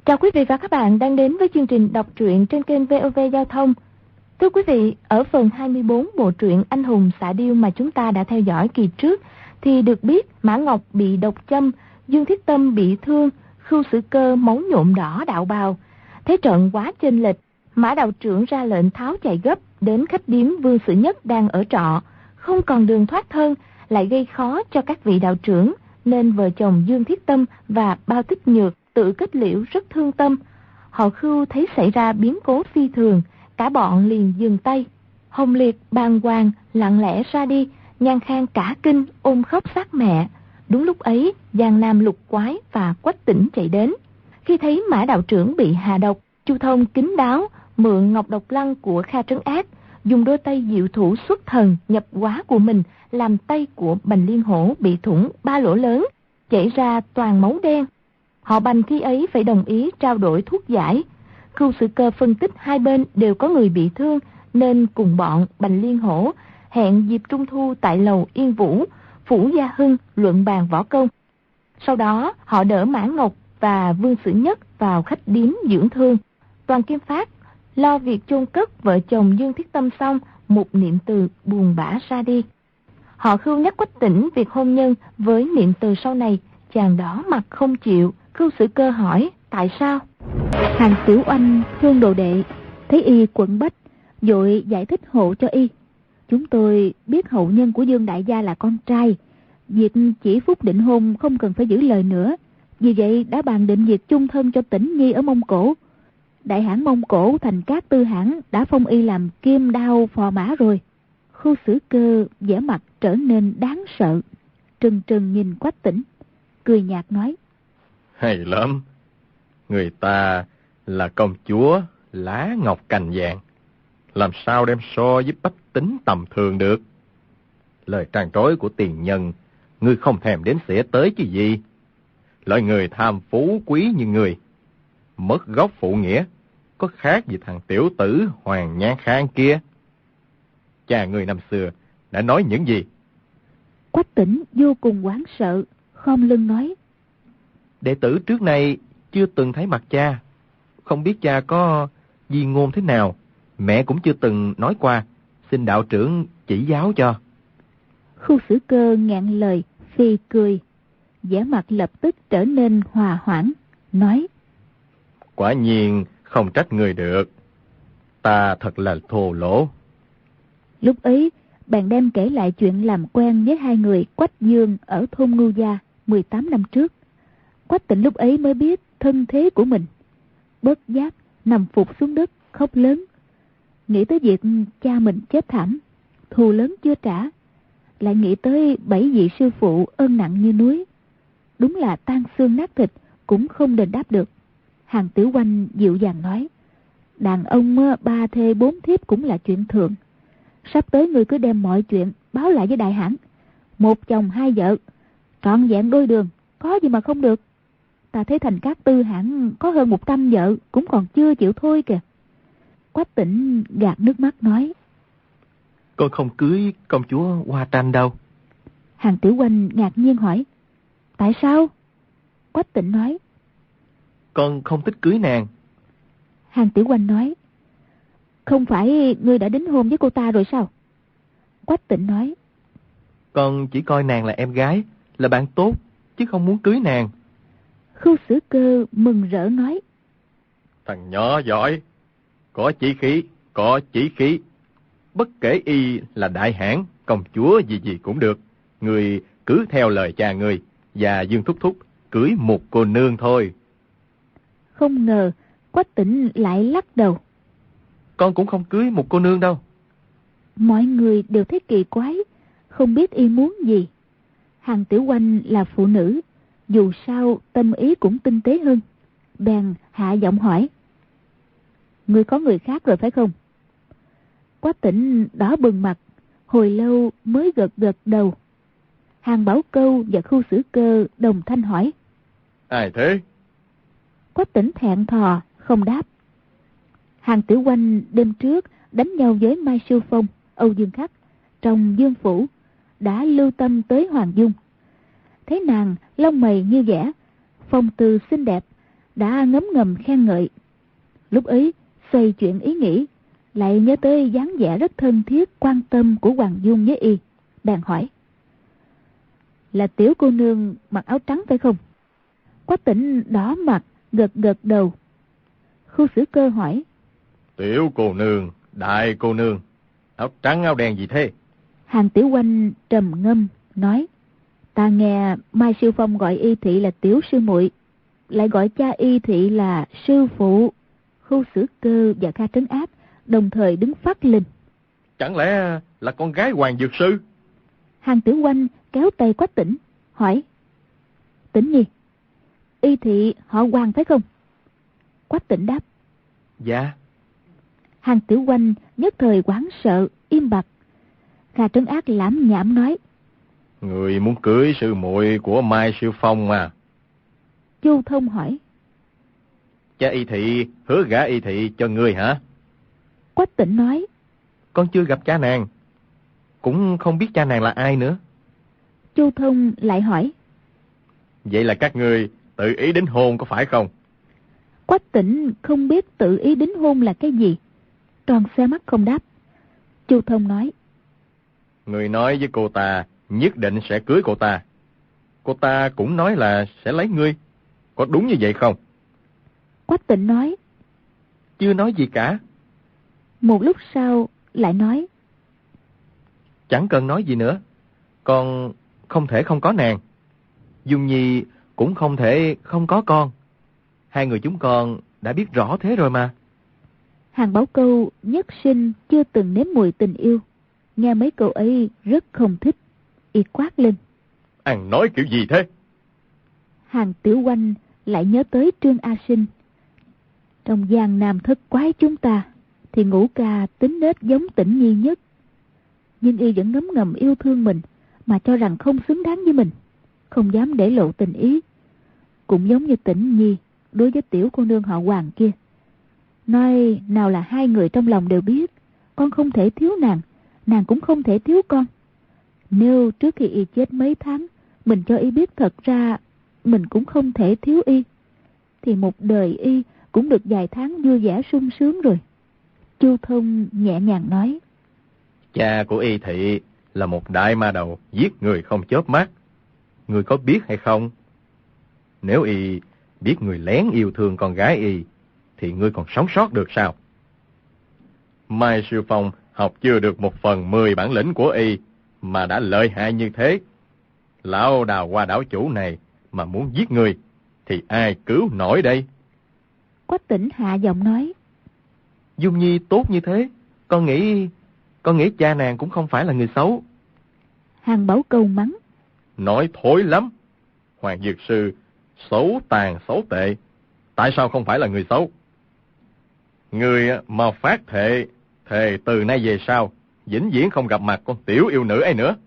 Chào quý vị và các bạn đang đến với chương trình đọc truyện trên kênh VOV Giao thông. Thưa quý vị, ở phần 24 bộ truyện Anh hùng xạ điêu mà chúng ta đã theo dõi kỳ trước, thì được biết Mã Ngọc bị độc châm, Dương Thiết Tâm bị thương, Khưu Sử Cơ máu nhuộm đỏ đạo bào. Thế trận quá chênh lệch, Mã đạo trưởng ra lệnh tháo chạy gấp đến khách điếm Vương Sử Nhất đang ở trọ, không còn đường thoát thân, lại gây khó cho các vị đạo trưởng, nên vợ chồng Dương Thiết Tâm và Bao Tích Nhược tự kết liễu rất thương tâm. Họ Khưu thấy xảy ra biến cố phi thường, cả bọn liền dừng tay. Hồng Liệt bàng hoàng lặng lẽ ra đi, Nhan Khang cả kinh ôm khóc xác mẹ. Đúng lúc ấy, Giang Nam Lục Quái và Quách Tĩnh chạy đến. Khi thấy Mã đạo trưởng bị hạ độc, Chu Thông kín đáo mượn ngọc độc lăng của Kha Trấn Ác, dùng đôi tay diệu thủ xuất thần nhập hóa của mình làm tay của Bành Liên Hổ bị thủng 3 lỗ lớn, chảy ra toàn máu đen. Họ Bành khi ấy phải đồng ý trao đổi thuốc giải. Khưu Sử Cơ phân tích hai bên đều có người bị thương, nên cùng bọn Bành Liên Hổ hẹn dịp Trung Thu tại lầu Yên Vũ, Phủ Gia Hưng luận bàn võ công. Sau đó họ đỡ Mã Ngọc và Vương Sử Nhất vào khách điếm dưỡng thương. Toàn Kim Phát lo việc chôn cất vợ chồng Dương Thiết Tâm xong, một niệm từ buồn bã ra đi. Họ Khưu nhắc Quách Tĩnh việc hôn nhân với niệm từ sau này, chàng đỏ mặt không chịu. Khưu Sử Cơ hỏi tại sao. Hàng Tiểu Oanh thương đồ đệ, thấy y quẫn bách, vội giải thích hộ cho y. Chúng tôi biết hậu nhân của Dương đại gia là con trai, việc chỉ phúc định hôn không cần phải giữ lời nữa, vì vậy đã bàn định việc chung thân cho Tĩnh Nhi ở Mông Cổ. Đại hãn Mông Cổ Thành Cát Tư hãn đã phong y làm kim đao phò mã rồi. Khưu Sử Cơ vẻ mặt trở nên đáng sợ, trừng trừng nhìn Quách Tĩnh, cười nhạt nói: hay lắm, người ta là công chúa lá ngọc cành vàng, làm sao đem so với Bách Tính tầm thường được. Lời tràn trối của tiền nhân ngươi không thèm đến xỉa tới chứ gì. Loại người tham phú quý như ngươi, mất gốc phụ nghĩa, có khác gì thằng tiểu tử Hoàng Nhan Khang kia. Cha ngươi năm xưa đã nói những gì? Quách Tĩnh vô cùng hoảng sợ, khom lưng nói: đệ tử trước nay chưa từng thấy mặt cha, không biết cha có di ngôn thế nào, mẹ cũng chưa từng nói qua, xin đạo trưởng chỉ giáo cho. Khưu Sử Cơ ngẹn lời phì cười, vẻ mặt lập tức trở nên hòa hoãn, nói: quả nhiên không trách người được, ta thật là thô lỗ. Lúc ấy bạn đem kể lại chuyện làm quen với hai người Quách Dương ở thôn Ngưu Gia 18 năm trước. Quách Tĩnh lúc ấy mới biết thân thế của mình, bất giác nằm phục xuống đất khóc lớn, nghĩ tới việc cha mình chết thảm, thù lớn chưa trả, lại nghĩ tới 7 vị sư phụ ơn nặng như núi, đúng là tan xương nát thịt cũng không đền đáp được. Hàng Tiểu Oanh dịu dàng nói: đàn ông 3 thê 4 thiếp cũng là chuyện thường, sắp tới người cứ đem mọi chuyện báo lại với đại hãn, 1 chồng 2 vợ, trọn vẹn đôi đường, có gì mà không được. Ta thấy Thành Cát Tư hãn có hơn 100 vợ cũng còn chưa chịu thôi kìa. Quách Tĩnh gạt nước mắt nói: con không cưới công chúa Hoa Tranh đâu. Hàng Tiểu Oanh ngạc nhiên hỏi: tại sao? Quách Tĩnh nói: con không thích cưới nàng. Hàng Tiểu Oanh nói: không phải ngươi đã đính hôn với cô ta rồi sao? Quách Tĩnh nói: con chỉ coi nàng là em gái, là bạn tốt, chứ không muốn cưới nàng. Khưu Sử Cơ mừng rỡ nói: thằng nhỏ giỏi, có chí khí, có chí khí. Bất kể y là đại hãn, công chúa gì gì cũng được, người cứ theo lời cha người và Dương Thúc Thúc cưới một cô nương thôi. Không ngờ Quách Tĩnh lại lắc đầu: con cũng không cưới một cô nương đâu. Mọi người đều thấy kỳ quái, không biết y muốn gì. Hàng Tiểu Oanh là phụ nữ, dù sao tâm ý cũng tinh tế hơn, bèn hạ giọng hỏi: ngươi có người khác rồi phải không? Quách Tĩnh đỏ bừng mặt, hồi lâu mới gật gật đầu. Hàng Bảo Câu và Khưu Sử Cơ đồng thanh hỏi: ai thế? Quách Tĩnh thẹn thò không đáp. Hàng Tiểu Oanh đêm trước đánh nhau với Mai Sư Phong, Âu Dương Khắc trong Dương Phủ, đã lưu tâm tới Hoàng Dung. Thấy nàng lông mày như vẽ, phong tư xinh đẹp, đã ngấm ngầm khen ngợi. Lúc ấy xoay chuyển ý nghĩ, lại nhớ tới dáng vẻ rất thân thiết quan tâm của Hoàng Dung với y, bèn hỏi: là Tiểu cô nương mặc áo trắng phải không? Quách Tĩnh đỏ mặt gật gật đầu. Khu Sử Cơ hỏi: Tiểu cô nương, đại cô nương, áo trắng áo đen gì thế? Hàng Tiểu Oanh trầm ngâm nói: ta nghe Mai Siêu Phong gọi y thị là tiểu sư muội, lại gọi cha y thị là sư phụ. Khu Sử Cơ và Kha Trấn Ác đồng thời đứng phát lên. Chẳng lẽ là con gái Hoàng Dược Sư? Hàng Tiểu Oanh kéo tay Quách Tĩnh hỏi: Tĩnh nhi, y thị họ Hoàng phải không? Quách Tĩnh đáp: Dạ. Hàng Tiểu Oanh nhất thời hoảng sợ im bặt. Kha Trấn Ác lãm nhảm nói: Người muốn cưới sư muội của Mai Siêu Phong mà. Chu Thông hỏi: Cha y thị hứa gả y thị cho ngươi hả? Quách Tĩnh nói: Con chưa gặp cha nàng, cũng không biết cha nàng là ai nữa. Chu Thông lại hỏi: Vậy là các ngươi tự ý đính hôn có phải không? Quách Tĩnh không biết tự ý đính hôn là cái gì, tròn xe mắt không đáp. Chu Thông nói: Người nói với cô ta nhất định sẽ cưới cô ta. Cô ta cũng nói là sẽ lấy ngươi. Có đúng như vậy không? Quách Tĩnh nói: Chưa nói gì cả. Một lúc sau lại nói: Chẳng cần nói gì nữa. Con không thể không có nàng. Dung Nhi cũng không thể không có con. Hai người chúng con đã biết rõ thế rồi mà. Hàng Bảo Câu nhất sinh chưa từng nếm mùi tình yêu, nghe mấy câu ấy rất không thích, y quát lên: Ăn nói kiểu gì thế? Hàng Tiểu Oanh lại nhớ tới Trương A Sinh. Trong giang nam thất quái chúng ta thì Ngũ Ca tính nết giống Tĩnh Nhi nhất, nhưng y vẫn ngấm ngầm yêu thương mình, mà cho rằng không xứng đáng với mình, không dám để lộ tình ý. Cũng giống như Tĩnh Nhi đối với tiểu cô nương họ Hoàng kia, nói nào là hai người trong lòng đều biết con không thể thiếu nàng, nàng cũng không thể thiếu con. Nếu trước khi y chết mấy tháng mình cho y biết thật ra mình cũng không thể thiếu y, thì một đời y cũng được vài tháng vui vẻ sung sướng rồi. Chu Thông nhẹ nhàng nói: Cha của y thị là một đại ma đầu giết người không chớp mắt. Người có biết hay không? Nếu y biết người lén yêu thương con gái y, thì ngươi còn sống sót được sao? Mai Siêu Phong học chưa được 1/10 bản lĩnh của y mà đã lợi hại như thế. Lão Đào Hoa đảo chủ này mà muốn giết người thì ai cứu nổi đây? Quách Tĩnh hạ giọng nói: Dung Nhi tốt như thế, con nghĩ cha nàng cũng không phải là người xấu. Hàng Bảo Câu mắng: Nói thối lắm. Hoàng Dược Sư xấu tàn xấu tệ, tại sao không phải là người xấu? Người mà phát thệ từ nay về sau vĩnh viễn không gặp mặt con tiểu yêu nữ ấy nữa.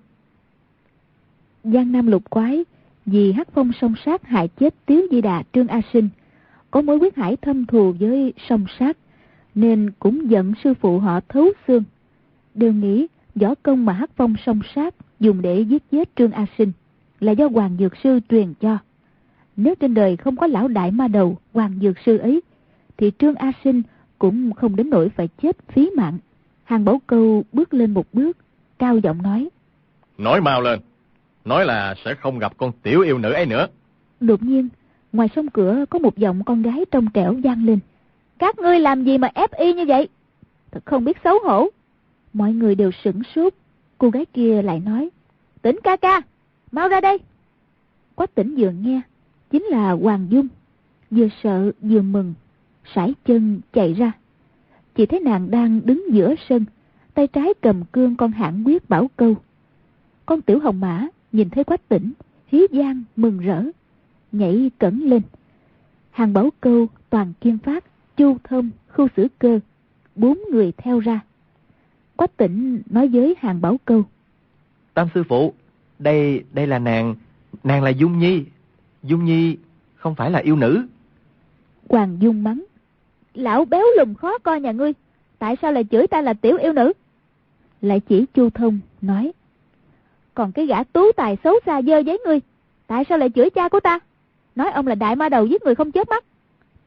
Giang Nam lục quái vì Hắc Phong song sát hại chết Tiếu Di Đà Trương A Sinh, có mối huyết hải thâm thù với song sát, nên cũng giận sư phụ họ Thấu Xương, đều nghĩ võ công mà Hắc Phong song sát dùng để giết chết Trương A Sinh là do Hoàng Dược Sư truyền cho. Nếu trên đời không có lão đại ma đầu Hoàng Dược Sư ấy, thì Trương A Sinh cũng không đến nỗi phải chết phí mạng. Hàng Bảo Câu bước lên một bước, cao giọng nói: Nói mau lên, nói là sẽ không gặp con tiểu yêu nữ ấy nữa. Đột nhiên, ngoài sông cửa có một giọng con gái trong trẻo vang lên: Các ngươi làm gì mà ép y như vậy? Thật không biết xấu hổ. Mọi người đều sửng sốt. Cô gái kia lại nói: Tĩnh ca ca, mau ra đây. Quách Tĩnh vừa nghe chính là Hoàng Dung, vừa sợ vừa mừng, sải chân chạy ra. Chỉ thấy nàng đang đứng giữa sân, tay trái cầm cương con hãn quyết Bảo Câu. Con tiểu hồng mã nhìn thấy Quách Tĩnh, hí vang mừng rỡ, nhảy cẩn lên. Hàng Bảo Câu, Toàn Kiên Phát, Chu Thông, Khu Sử Cơ, 4 người theo ra. Quách Tĩnh nói với Hàng Bảo Câu: Tam sư phụ, đây là nàng là Dung Nhi. Dung Nhi không phải là yêu nữ. Hoàng Dung mắng: Lão béo lùm khó coi nhà ngươi, tại sao lại chửi ta là tiểu yêu nữ? Lại chỉ Chu Thông nói: Còn cái gã tú tài xấu xa dơ giấy ngươi, tại sao lại chửi cha của ta, nói ông là đại ma đầu giết người không chớp mắt?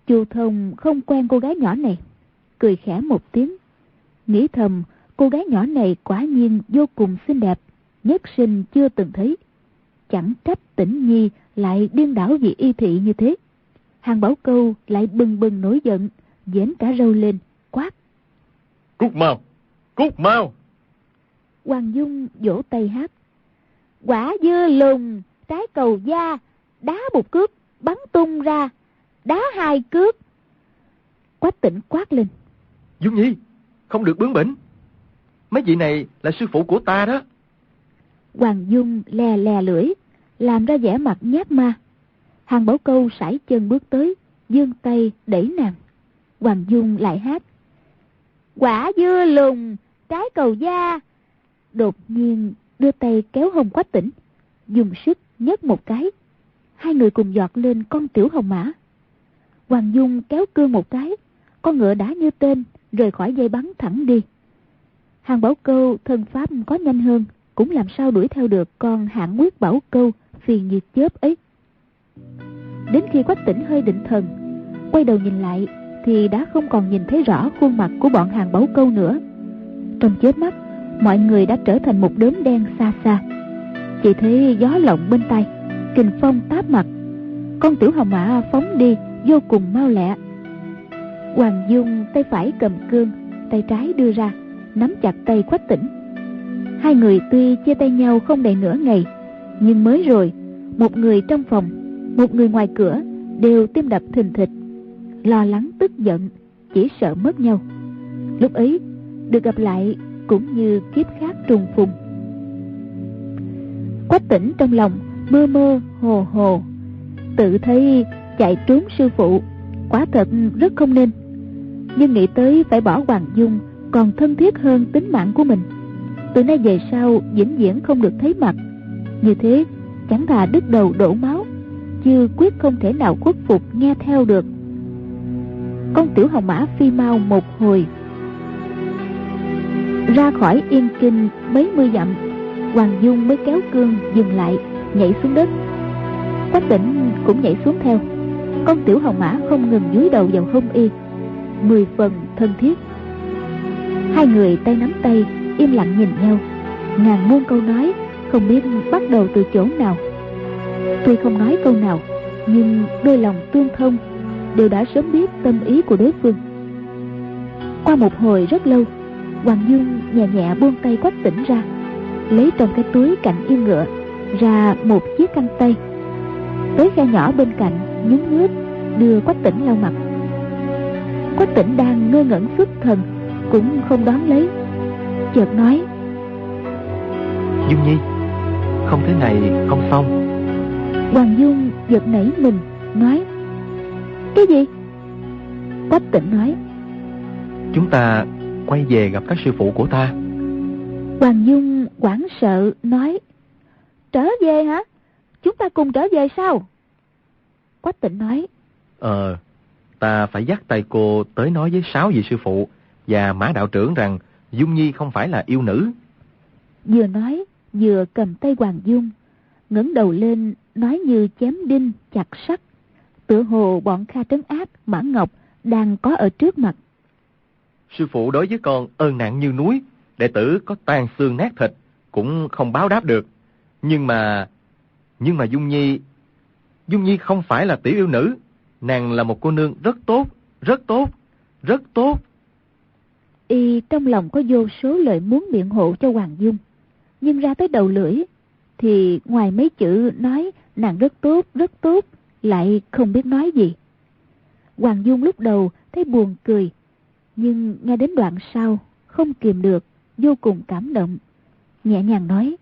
Chu Thông không quen cô gái nhỏ này, cười khẽ một tiếng, nghĩ thầm cô gái nhỏ này quả nhiên vô cùng xinh đẹp, nhất sinh chưa từng thấy. Chẳng trách Tĩnh Nhi lại điên đảo vì y thị như thế. Hàng Bảo Câu lại bừng bừng nổi giận, vén cả râu lên, quát: Cút mau! Cút mau! Hoàng Dung vỗ tay hát: Quả dưa lùn, trái cầu da, đá một cước, bắn tung ra, đá hai cước. Quách Tĩnh quát lên: Dung Nhi, không được bướng bỉnh. Mấy vị này là sư phụ của ta đó. Hoàng Dung lè lè lưỡi, làm ra vẻ mặt nhát ma. Hàng Bảo Câu sải chân bước tới, giương tay đẩy nàng. Hoàng Dung lại hát: Quả dưa lùn, trái cầu da. Đột nhiên đưa tay kéo hông Quách Tĩnh, dùng sức nhấc một cái. Hai người cùng giọt lên con tiểu hồng mã. Hoàng Dung kéo cương một cái, con ngựa đã như tên rời khỏi dây bắn thẳng đi. Hàng Bảo Câu thân pháp có nhanh hơn, cũng làm sao đuổi theo được con Hạng Quyết Bảo Câu phiền như chớp ấy. Đến khi Quách Tĩnh hơi định thần, quay đầu nhìn lại thì đã không còn nhìn thấy rõ khuôn mặt của bọn Hàng Bảo Câu nữa. Trong chớp mắt, mọi người đã trở thành một đốm đen xa xa. Chỉ thấy gió lộng bên tai, kình phong táp mặt. Con tiểu hồng mã phóng đi vô cùng mau lẹ. Hoàng Dung tay phải cầm cương, tay trái đưa ra nắm chặt tay Quách Tĩnh. Hai người tuy chia tay nhau không đầy nửa ngày, nhưng mới rồi, một người trong phòng, một người ngoài cửa đều tim đập thình thịch, lo lắng tức giận, chỉ sợ mất nhau. Lúc ấy được gặp lại cũng như kiếp khác trùng phùng. Quách Tĩnh trong lòng mơ mơ hồ hồ, tự thấy chạy trốn sư phụ quả thật rất không nên, nhưng nghĩ tới phải bỏ Hoàng Dung còn thân thiết hơn tính mạng của mình, từ nay về sau vĩnh viễn không được thấy mặt, như thế chẳng thà đứt đầu đổ máu, chứ quyết không thể nào khuất phục nghe theo được. Con tiểu hồng mã phi mau một hồi, ra khỏi Yên Kinh mấy mươi dặm, Hoàng Dung mới kéo cương dừng lại, nhảy xuống đất. Quách Tĩnh cũng nhảy xuống theo. Con tiểu hồng mã không ngừng dúi đầu vào hông y, 10 phần thân thiết. Hai người tay nắm tay, im lặng nhìn nhau, ngàn muôn câu nói không biết bắt đầu từ chỗ nào. Tuy không nói câu nào, nhưng đôi lòng tương thông, đều đã sớm biết tâm ý của đối phương. Qua một hồi rất lâu, Hoàng Dung nhẹ nhẹ buông tay Quách Tĩnh ra, lấy trong cái túi cạnh yên ngựa ra một chiếc khăn tay, tới khe nhỏ bên cạnh nhúng nước đưa Quách Tĩnh lau mặt. Quách Tĩnh đang ngơ ngẩn xuất thần, cũng không đón lấy, chợt nói: Dung Nhi, không thế này không xong. Hoàng Dung giật nảy mình, nói: Cái gì? Quách Tĩnh nói: Chúng ta quay về gặp các sư phụ của ta. Hoàng Dung hoảng sợ nói: Trở về hả? Chúng ta cùng trở về sao? Quách Tĩnh nói: Ta phải dắt tay cô tới nói với 6 vị sư phụ và Mã đạo trưởng rằng Dung Nhi không phải là yêu nữ. Vừa nói vừa cầm tay Hoàng Dung, ngẩng đầu lên nói như chém đinh chặt sắt, tựa hồ bọn Kha Trấn Ác, Mã Ngọc đang có ở trước mặt. Sư phụ đối với con ơn nặng như núi, đệ tử có tan xương nát thịt cũng không báo đáp được. Nhưng mà Dung Nhi không phải là tiểu yêu nữ. Nàng là một cô nương rất tốt, rất tốt, rất tốt. Y trong lòng có vô số lời muốn biện hộ cho Hoàng Dung, nhưng ra tới đầu lưỡi thì ngoài mấy chữ nói nàng rất tốt, lại không biết nói gì. Hoàng Dung lúc đầu thấy buồn cười, nhưng nghe đến đoạn sau không kìm được, vô cùng cảm động, nhẹ nhàng nói: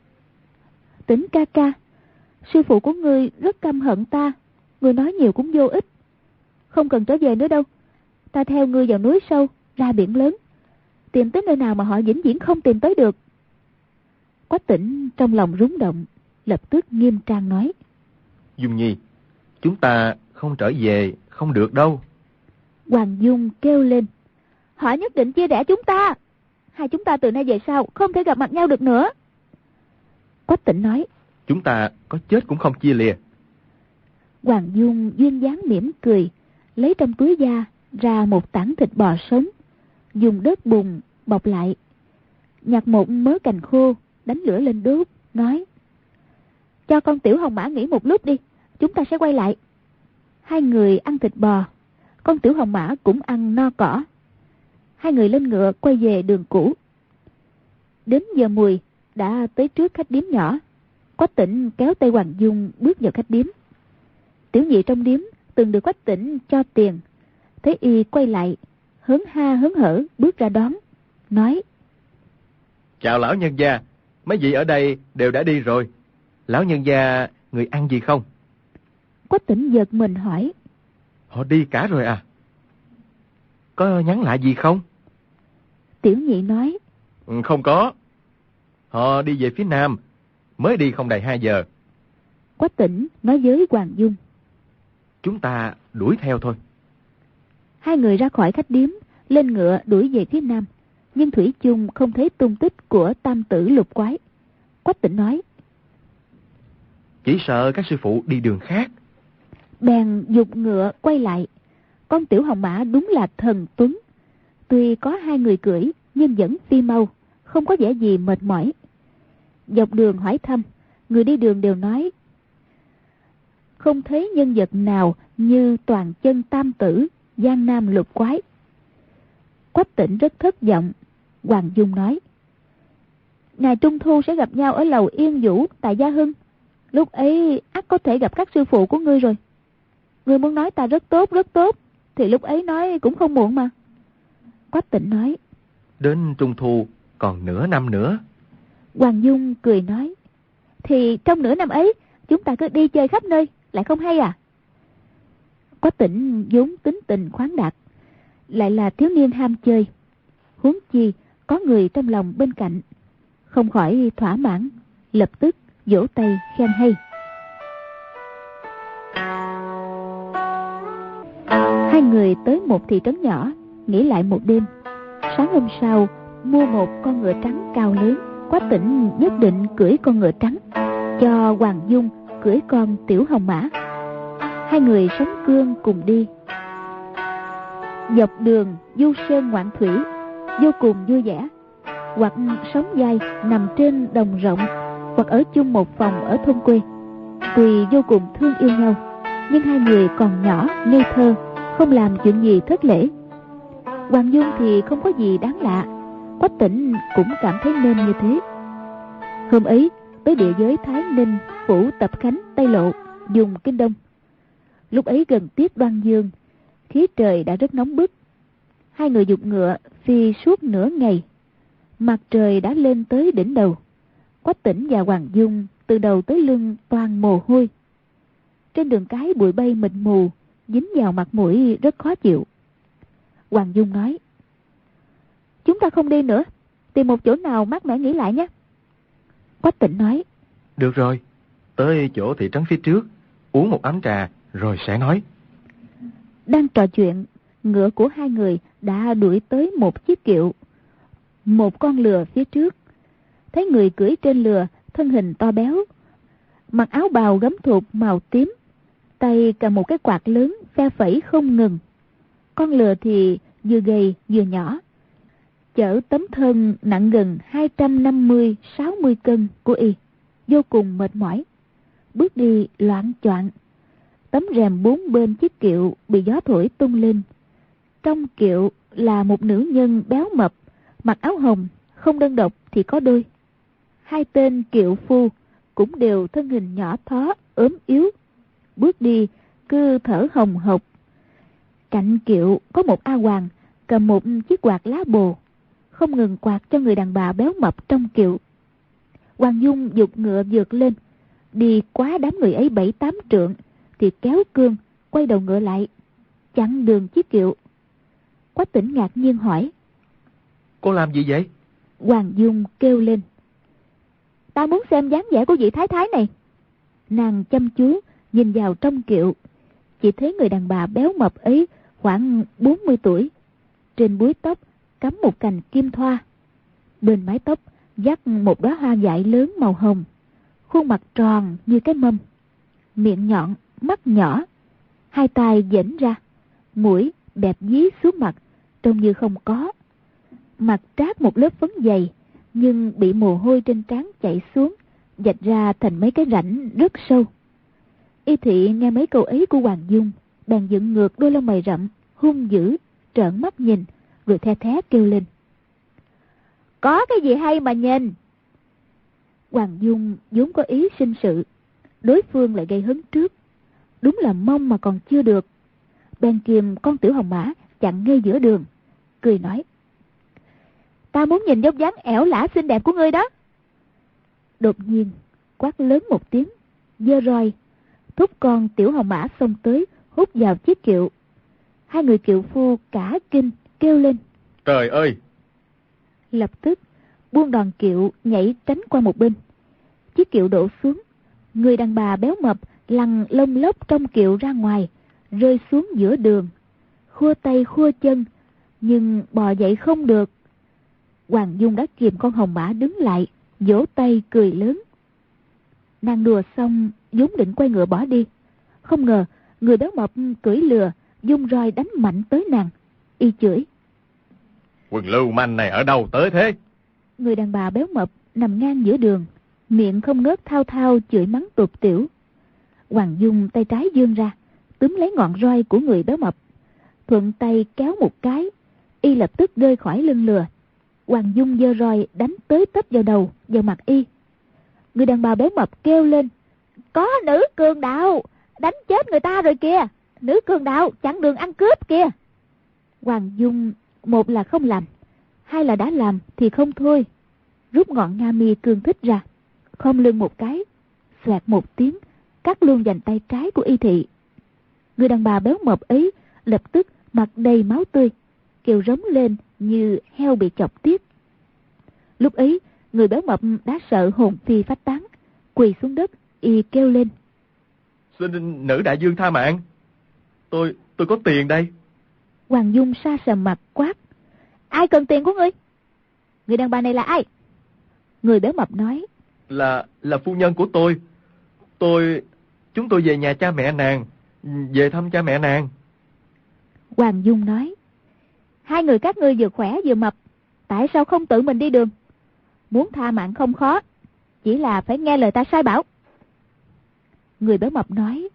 Tĩnh ca ca, sư phụ của ngươi rất căm hận ta, ngươi nói nhiều cũng vô ích, không cần trở về nữa đâu. Ta theo ngươi vào núi sâu, ra biển lớn, tìm tới nơi nào mà họ vĩnh viễn không tìm tới được. Quách Tĩnh trong lòng rúng động, lập tức nghiêm trang nói: Dung Nhi, chúng ta không trở về không được đâu. Hoàng Dung kêu lên: Họ nhất định chia rẽ chúng ta, hai chúng ta từ nay về sau không thể gặp mặt nhau được nữa. Quách Tĩnh nói: Chúng ta có chết cũng không chia lìa. Hoàng Dung duyên dáng mỉm cười, lấy trong túi da ra một tảng thịt bò sống, dùng đất bùn bọc lại, nhặt một mớ cành khô, đánh lửa lên đốt, nói: cho con Tiểu Hồng Mã nghỉ một lúc đi, chúng ta sẽ quay lại. Hai người ăn thịt bò, con Tiểu Hồng Mã cũng ăn no cỏ. Hai người lên ngựa quay về đường cũ. Đến giờ mùi đã tới trước khách điếm nhỏ. Quách Tĩnh kéo tay Hoàng Dung bước vào khách điếm. Tiểu nhị trong điếm từng được Quách Tĩnh cho tiền, thấy y quay lại, hớn ha hớn hở bước ra đón, nói: chào lão nhân gia, mấy vị ở đây đều đã đi rồi. Lão nhân gia, người ăn gì không? Quách Tĩnh giật mình hỏi: Họ đi cả rồi à? Có nhắn lại gì không? Tiểu nhị nói: Không có. Họ đi về phía nam, mới đi không đầy 2 giờ. Quách Tĩnh nói với Hoàng Dung: chúng ta đuổi theo thôi. Hai người ra khỏi khách điếm, lên ngựa đuổi về phía nam, nhưng thủy chung không thấy tung tích của tam tử Lục Quái. Quách Tĩnh nói: chỉ sợ các sư phụ đi đường khác. Bèn giục ngựa quay lại. Con Tiểu Hồng Mã đúng là thần tuấn, tuy có hai người cưỡi nhưng vẫn phi mau, không có vẻ gì mệt mỏi. Dọc đường hỏi thăm, người đi đường đều nói không thấy nhân vật nào như toàn chân tam tử Giang Nam Lục Quái. Quách Tĩnh rất thất vọng. Hoàng Dung nói: ngày Trung Thu sẽ gặp nhau ở lầu Yên Vũ tại Gia Hưng, lúc ấy ắt có thể gặp các sư phụ của ngươi rồi. Ngươi muốn nói ta rất tốt thì lúc ấy nói cũng không muộn mà. Quách Tĩnh nói: đến Trung Thu còn nửa năm nữa. Hoàng Dung cười nói: thì trong nửa năm ấy chúng ta cứ đi chơi khắp nơi, lại không hay à? Quách Tĩnh vốn tính tình khoáng đạt, lại là thiếu niên ham chơi, huống chi có người trong lòng bên cạnh, không khỏi thỏa mãn, lập tức vỗ tay khen hay. Hai người tới một thị trấn nhỏ, nghỉ lại một đêm. Sáng hôm sau mua một con ngựa trắng cao lớn. Quách Tĩnh nhất định cưỡi con ngựa trắng, cho Hoàng Dung cưỡi con Tiểu Hồng Mã. Hai người sóng cương cùng đi. Dọc đường du sơn ngoạn thủy, vô cùng vui vẻ. Hoặc sống dai nằm trên đồng rộng, hoặc ở chung một phòng ở thôn quê. Tuy vô cùng thương yêu nhau, nhưng hai người còn nhỏ ngây thơ, không làm chuyện gì thất lễ. Hoàng Dung thì không có gì đáng lạ, Quách Tĩnh cũng cảm thấy nên như thế. Hôm ấy tới địa giới Thái Ninh, phủ Tập Khánh, Tây Lộ, vùng Kinh Đông. Lúc ấy gần tiết Đoan Dương, khí trời đã rất nóng bức. Hai người giục ngựa phi suốt nửa ngày. Mặt trời đã lên tới đỉnh đầu. Quách Tĩnh và Hoàng Dung từ đầu tới lưng toàn mồ hôi. Trên đường cái bụi bay mịt mù, dính vào mặt mũi rất khó chịu. Hoàng Dung nói: chúng ta không đi nữa, tìm một chỗ nào mát mẻ nghỉ lại nhé. Quách Tĩnh nói: được rồi, tới chỗ thị trấn phía trước, uống một ấm trà rồi sẽ nói. Đang trò chuyện, ngựa của hai người đã đuổi tới một chiếc kiệu. Một con lừa phía trước. Thấy người cưỡi trên lừa, thân hình to béo, mặc áo bào gấm thụt màu tím, tay cầm một cái quạt lớn phe phẩy không ngừng. Con lừa thì vừa gầy vừa nhỏ, chở tấm thân nặng gần 250-60 cân của y, vô cùng mệt mỏi, bước đi loạng choạng. Tấm rèm bốn bên chiếc kiệu bị gió thổi tung lên. Trong kiệu là một nữ nhân béo mập, mặc áo hồng, không đơn độc thì có đôi. Hai tên kiệu phu cũng đều thân hình nhỏ thó, ốm yếu, bước đi cứ thở hồng hộc. Cạnh kiệu có một A Hoàng cầm một chiếc quạt lá bồ, không ngừng quạt cho người đàn bà béo mập trong kiệu. Hoàng Dung giục ngựa vượt lên, đi quá đám người ấy 7-8 trượng thì kéo cương, quay đầu ngựa lại, chặn đường chiếc kiệu. Quách Tĩnh ngạc nhiên hỏi: cô làm gì vậy? Hoàng Dung kêu lên: ta muốn xem dáng vẻ của vị thái thái này. Nàng chăm chú nhìn vào trong kiệu, chỉ thấy người đàn bà béo mập ấy khoảng 40 tuổi, trên búi tóc cắm một cành kim thoa, bên mái tóc dắt một đóa hoa dại lớn màu hồng, khuôn mặt tròn như cái mâm, miệng nhọn, mắt nhỏ, hai tay giãn ra, mũi bẹp dí xuống mặt, trông như không có. Mặt trát một lớp phấn dày, nhưng bị mồ hôi trên trán chảy xuống, vạch ra thành mấy cái rãnh rất sâu. Y Thị nghe mấy câu ấy của Hoàng Dung, bèn dựng ngược đôi lông mày rậm, hung dữ, trợn mắt nhìn, rồi the thé kêu lên: "Có cái gì hay mà nhìn?" Hoàng Dung vốn có ý sinh sự, đối phương lại gây hấn trước, đúng là mong mà còn chưa được. Bèn kìm con Tiểu Hồng Mã chặn ngay giữa đường, cười nói: "Ta muốn nhìn dốc dáng ẻo lả xinh đẹp của ngươi đó." Đột nhiên quát lớn một tiếng, giơ roi thúc con Tiểu Hồng Mã xông tới, hút vào chiếc kiệu. Hai người kiệu phu cả kinh kêu lên: "Trời ơi!" Lập tức buông đòn kiệu nhảy tránh qua một bên. Chiếc kiệu đổ xuống, người đàn bà béo mập lăn lông lốc trong kiệu ra ngoài, rơi xuống giữa đường, khua tay khua chân, nhưng bò dậy không được. Hoàng Dung đã kìm con Hồng Mã đứng lại, vỗ tay cười lớn. Nàng đùa xong vốn định quay ngựa bỏ đi, không ngờ người béo mập cưỡi lừa dung roi đánh mạnh tới nàng. Y chửi: "Quần lưu manh này ở đâu tới thế?" Người đàn bà béo mập nằm ngang giữa đường, miệng không ngớt thao thao chửi mắng tục tiểu. Hoàng Dung tay trái vươn ra, túm lấy ngọn roi của người béo mập, thuận tay kéo một cái, y lập tức rơi khỏi lưng lừa. Hoàng Dung giơ roi đánh tới tấp vào đầu, vào mặt y. Người đàn bà béo mập kêu lên: "Có nữ cường đạo, đánh chết người ta rồi kìa! Nữ cường đạo chặn đường ăn cướp kìa!" Hoàng Dung một là không làm, hai là đã làm thì không thôi, rút ngọn nga mi cương thích ra, khom lưng một cái, xoẹt một tiếng, cắt luôn vành tay trái của Y Thị. Người đàn bà béo mập ấy lập tức mặt đầy máu tươi, kêu rống lên như heo bị chọc tiết. Lúc ấy người béo mập đã sợ hồn phi phách tán, quỳ xuống đất, y kêu lên: "Xin nữ đại dương tha mạng, tôi có tiền đây." Hoàng Dung sa sầm mặt quát: "Ai cần tiền của ngươi? Người đàn bà này là ai?" Người béo mập nói: Là phu nhân của tôi. Chúng tôi về nhà cha mẹ nàng, về thăm cha mẹ nàng." Hoàng Dung nói: "Hai người các ngươi vừa khỏe vừa mập, tại sao không tự mình đi đường? Muốn tha mạng không khó, chỉ là phải nghe lời ta sai bảo." Người béo mập nói: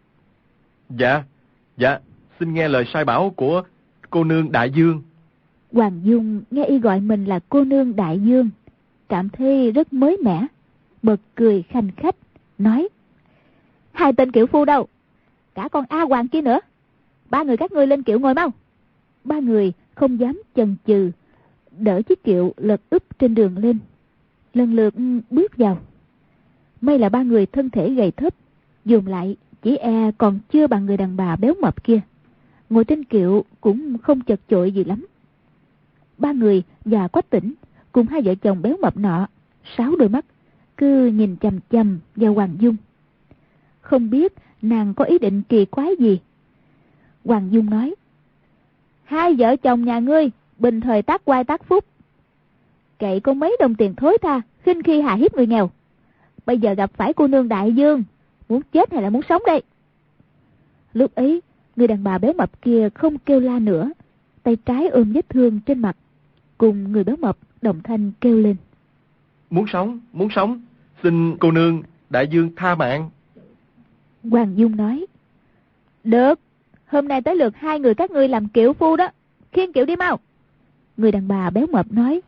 Dạ, xin nghe lời sai bảo của cô nương đại dương." Hoàng Dung nghe y gọi mình là cô nương đại dương, cảm thấy rất mới mẻ, bật cười khanh khách, nói: "Hai tên kiệu phu đâu? Cả con A Hoàng kia nữa. Ba người các ngươi lên kiệu ngồi mau." Ba người không dám chần chừ, đỡ chiếc kiệu lật úp trên đường lên, lần lượt bước vào. May là ba người thân thể gầy thấp, dồn lại chỉ e còn chưa bằng người đàn bà béo mập kia, ngồi trên kiệu cũng không chật chội gì lắm. Ba người và Quách Tĩnh cùng hai vợ chồng béo mập nọ, 6 đôi mắt cứ nhìn chằm chằm vào Hoàng Dung, không biết nàng có ý định kỳ quái gì. Hoàng Dung nói: "Hai vợ chồng nhà ngươi bình thời tác oai tác phúc, cậy có mấy đồng tiền thối tha, khinh khi hà hiếp người nghèo. Bây giờ gặp phải cô nương đại dương, muốn chết hay là muốn sống đây?" Lúc ấy người đàn bà béo mập kia không kêu la nữa, tay trái ôm vết thương trên mặt, cùng người béo mập đồng thanh kêu lên: Muốn sống, xin cô nương đại dương tha mạng." Hoàng Dung nói: "Được, hôm nay tới lượt hai người các ngươi làm kiệu phu đó, khiêng kiệu đi mau." Người đàn bà béo mập nói: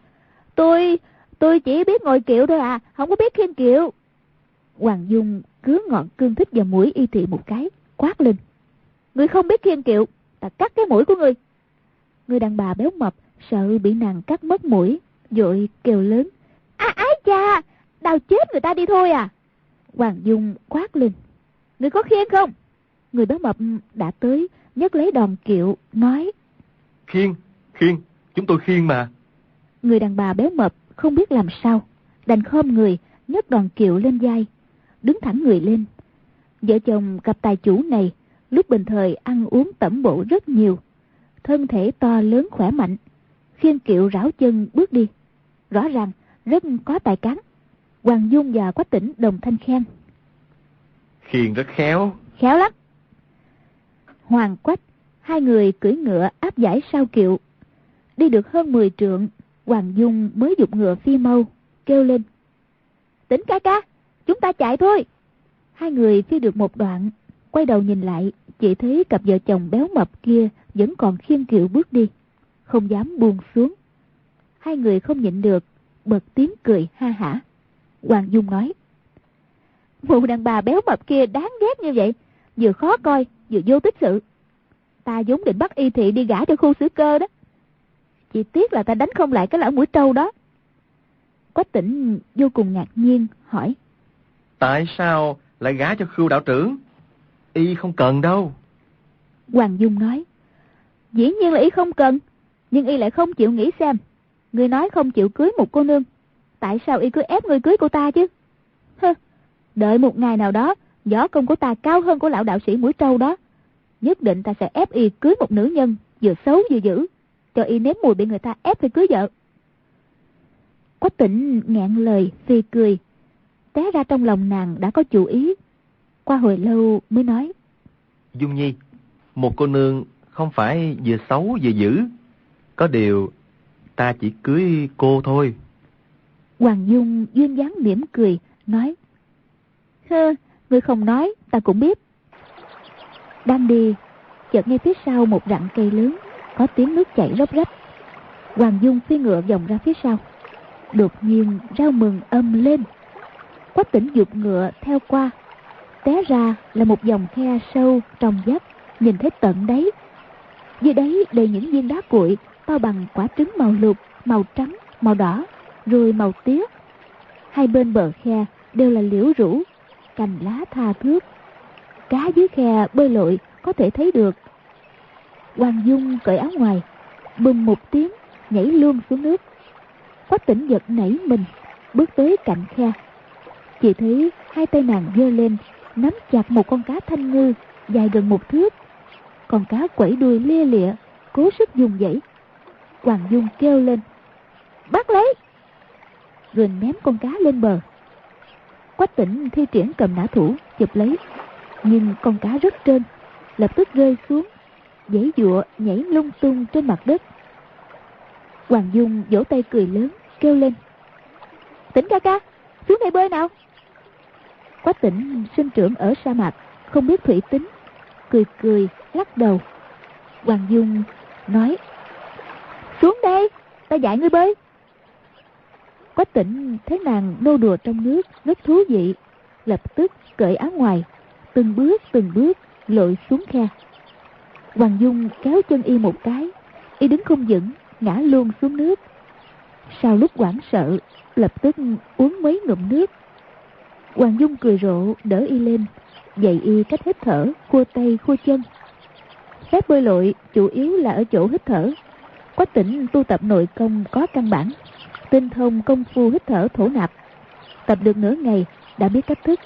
Tôi chỉ biết ngồi kiệu thôi à, không có biết khiêng kiệu." Hoàng Dung cứa ngọn cương thích vào mũi Y Thị một cái, quát lên: "Ngươi không biết khiêng kiệu, ta cắt cái mũi của ngươi." Người đàn bà béo mập sợ bị nàng cắt mất mũi, vội kêu lớn: Ái cha, đau chết người ta đi thôi à." Hoàng Dung quát lên: "Ngươi có khiêng không?" Người béo mập đã tới, nhấc lấy đòn kiệu, nói: Khiêng, chúng tôi khiêng mà." Người đàn bà béo mập không biết làm sao, đành khom người nhấc đòn kiệu lên vai, đứng thẳng người lên. Vợ chồng cặp tài chủ này lúc bình thời ăn uống tẩm bổ rất nhiều, thân thể to lớn khỏe mạnh, khiêng kiệu rảo chân bước đi, rõ ràng rất có tài cán. Hoàng Dung và Quách Tĩnh đồng thanh khen: "Khiêng rất khéo." "Khéo lắm." Hoàng Quách Hai người cưỡi ngựa áp giải sao kiệu. Đi được hơn 10 trượng, Hoàng Dung mới giục ngựa phi mau, kêu lên: Tỉnh ca ca, chúng ta chạy thôi. Hai người phi được một đoạn, quay đầu nhìn lại, chỉ thấy cặp vợ chồng béo mập kia vẫn còn khiêng kiệu bước đi, không dám buông xuống. Hai người không nhịn được, bật tiếng cười ha hả. Hoàng Dung nói: Mụ đàn bà béo mập kia đáng ghét như vậy, vừa khó coi vừa vô tích sự. Ta vốn định bắt Y Thị đi gả cho khu Sử Cơ đó, chỉ tiếc là ta đánh không lại cái lão mũi trâu đó. Quách Tĩnh vô cùng ngạc nhiên hỏi: Tại sao lại gả cho Khưu đạo trưởng? Y không cần đâu. Hoàng Dung nói: Dĩ nhiên là Y không cần, nhưng Y lại không chịu nghĩ xem. Ngươi nói không chịu cưới một cô nương, tại sao Y cứ ép ngươi cưới cô ta chứ? Đợi một ngày nào đó, võ công của ta cao hơn của lão đạo sĩ mũi trâu đó, nhất định ta sẽ ép Y cưới một nữ nhân vừa xấu vừa dữ, cho Y nếm mùi bị người ta ép phải cưới vợ. Quách Tĩnh nghẹn lời phì cười, té ra trong lòng nàng đã có chủ ý. Qua hồi lâu mới nói: Dung Nhi, một cô nương không phải vừa xấu vừa dữ, có điều ta chỉ cưới cô thôi. Hoàng Dung duyên dáng mỉm cười nói: Ngươi không nói ta cũng biết. Đang đi, chợt nghe phía sau một rặng cây lớn có tiếng nước chảy róc rách. Hoàng Dung phi ngựa vòng ra phía sau, đột nhiên rao mừng ầm lên. Quách Tĩnh giục ngựa theo qua, té ra là một dòng khe sâu trong vách, nhìn thấy tận đáy. Dưới đáy đầy những viên đá cuội to bằng quả trứng màu lục, màu trắng, màu đỏ, rồi màu tía. Hai bên bờ khe đều là liễu rũ, cành lá tha thướt. Cá dưới khe bơi lội có thể thấy được. Hoàng Dung cởi áo ngoài, bùm một tiếng nhảy luôn xuống nước. Quách Tĩnh giật nảy mình, bước tới cạnh khe. Chỉ thấy hai tay nàng giơ lên, nắm chặt một con cá thanh ngư dài gần 1 thước. Con cá quẩy đuôi lia lịa, cố sức dùng dãy. Hoàng Dung kêu lên: Bắt lấy! Rồi ném con cá lên bờ. Quách Tĩnh thi triển cầm nã thủ chụp lấy, nhưng con cá rất trơn, lập tức rơi xuống, giãy giụa nhảy lung tung trên mặt đất. Hoàng Dung vỗ tay cười lớn, kêu lên: Tĩnh ca ca, xuống đây bơi nào. Quách Tĩnh sinh trưởng ở sa mạc, không biết thủy tính, cười cười lắc đầu. Hoàng Dung nói: Xuống đây, ta dạy ngươi bơi. Quách Tĩnh thấy nàng nô đùa trong nước rất thú vị, lập tức cởi áo ngoài, từng bước lội xuống khe. Hoàng Dung kéo chân Y một cái, Y đứng không vững, ngã luôn xuống nước. Sau lúc hoảng sợ, lập tức uống mấy ngụm nước. Hoàng Dung cười rộ đỡ Y lên, dạy Y cách hít thở, khua tay khua chân. Phép bơi lội chủ yếu là ở chỗ hít thở. Quách Tĩnh tu tập nội công có căn bản, tinh thông công phu hít thở thổ nạp. Tập được nửa ngày đã biết cách thức.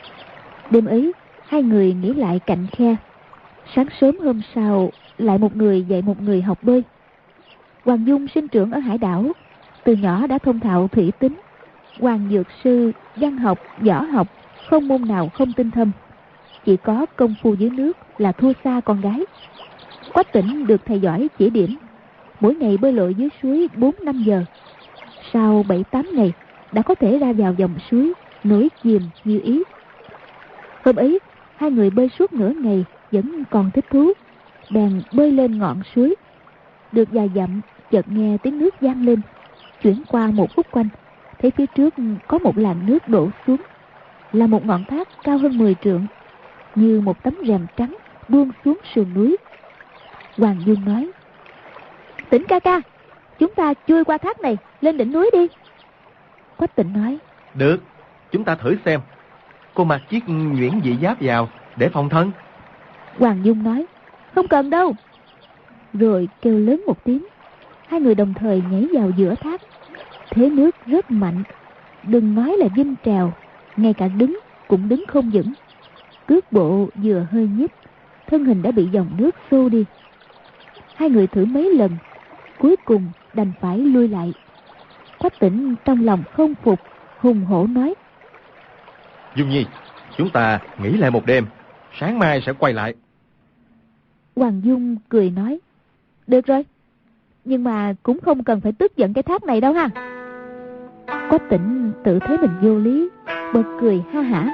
Đêm ấy, hai người nghỉ lại cạnh khe. Sáng sớm hôm sau, lại một người dạy một người học bơi. Hoàng Dung sinh trưởng ở hải đảo, từ nhỏ đã thông thạo thủy tính. Hoàng dược sư, văn học, võ học, không môn nào không tinh thâm. Chỉ có công phu dưới nước là thua xa con gái. Quách Tĩnh được thầy giỏi chỉ điểm, mỗi ngày bơi lội dưới suối 4-5 giờ. Sau 7-8 ngày đã có thể ra vào dòng suối, nổi chìm như ý. Hôm ấy, hai người bơi suốt nửa ngày vẫn còn thích thú, bèn bơi lên ngọn suối. Được vài dặm, chợt nghe tiếng nước vang lên. Chuyển qua một khúc quanh, thấy phía trước có một làn nước đổ xuống, là một ngọn thác cao hơn 10 trượng, như một tấm rèm trắng buông xuống sườn núi. Hoàng Dung nói: Tĩnh ca ca, chúng ta chui qua thác này lên đỉnh núi đi. Quách Tĩnh nói: Được, chúng ta thử xem. Cô mặc chiếc nhuyễn dị giáp vào để phòng thân. Hoàng Dung nói: Không cần đâu. Rồi kêu lớn một tiếng, hai người đồng thời nhảy vào giữa thác. Thế nước rất mạnh, đừng nói là vinh trèo, ngay cả đứng cũng đứng không vững. Cước bộ vừa hơi nhích, thân hình đã bị dòng nước xô đi. Hai người thử mấy lần, cuối cùng đành phải lui lại. Quách Tĩnh trong lòng không phục, hùng hổ nói: Dung Nhi, chúng ta nghỉ lại một đêm, sáng mai sẽ quay lại. Hoàng Dung cười nói: Được rồi, nhưng mà cũng không cần phải tức giận cái thác này đâu ha. Quách Tĩnh tự thấy mình vô lý, bật cười ha hả.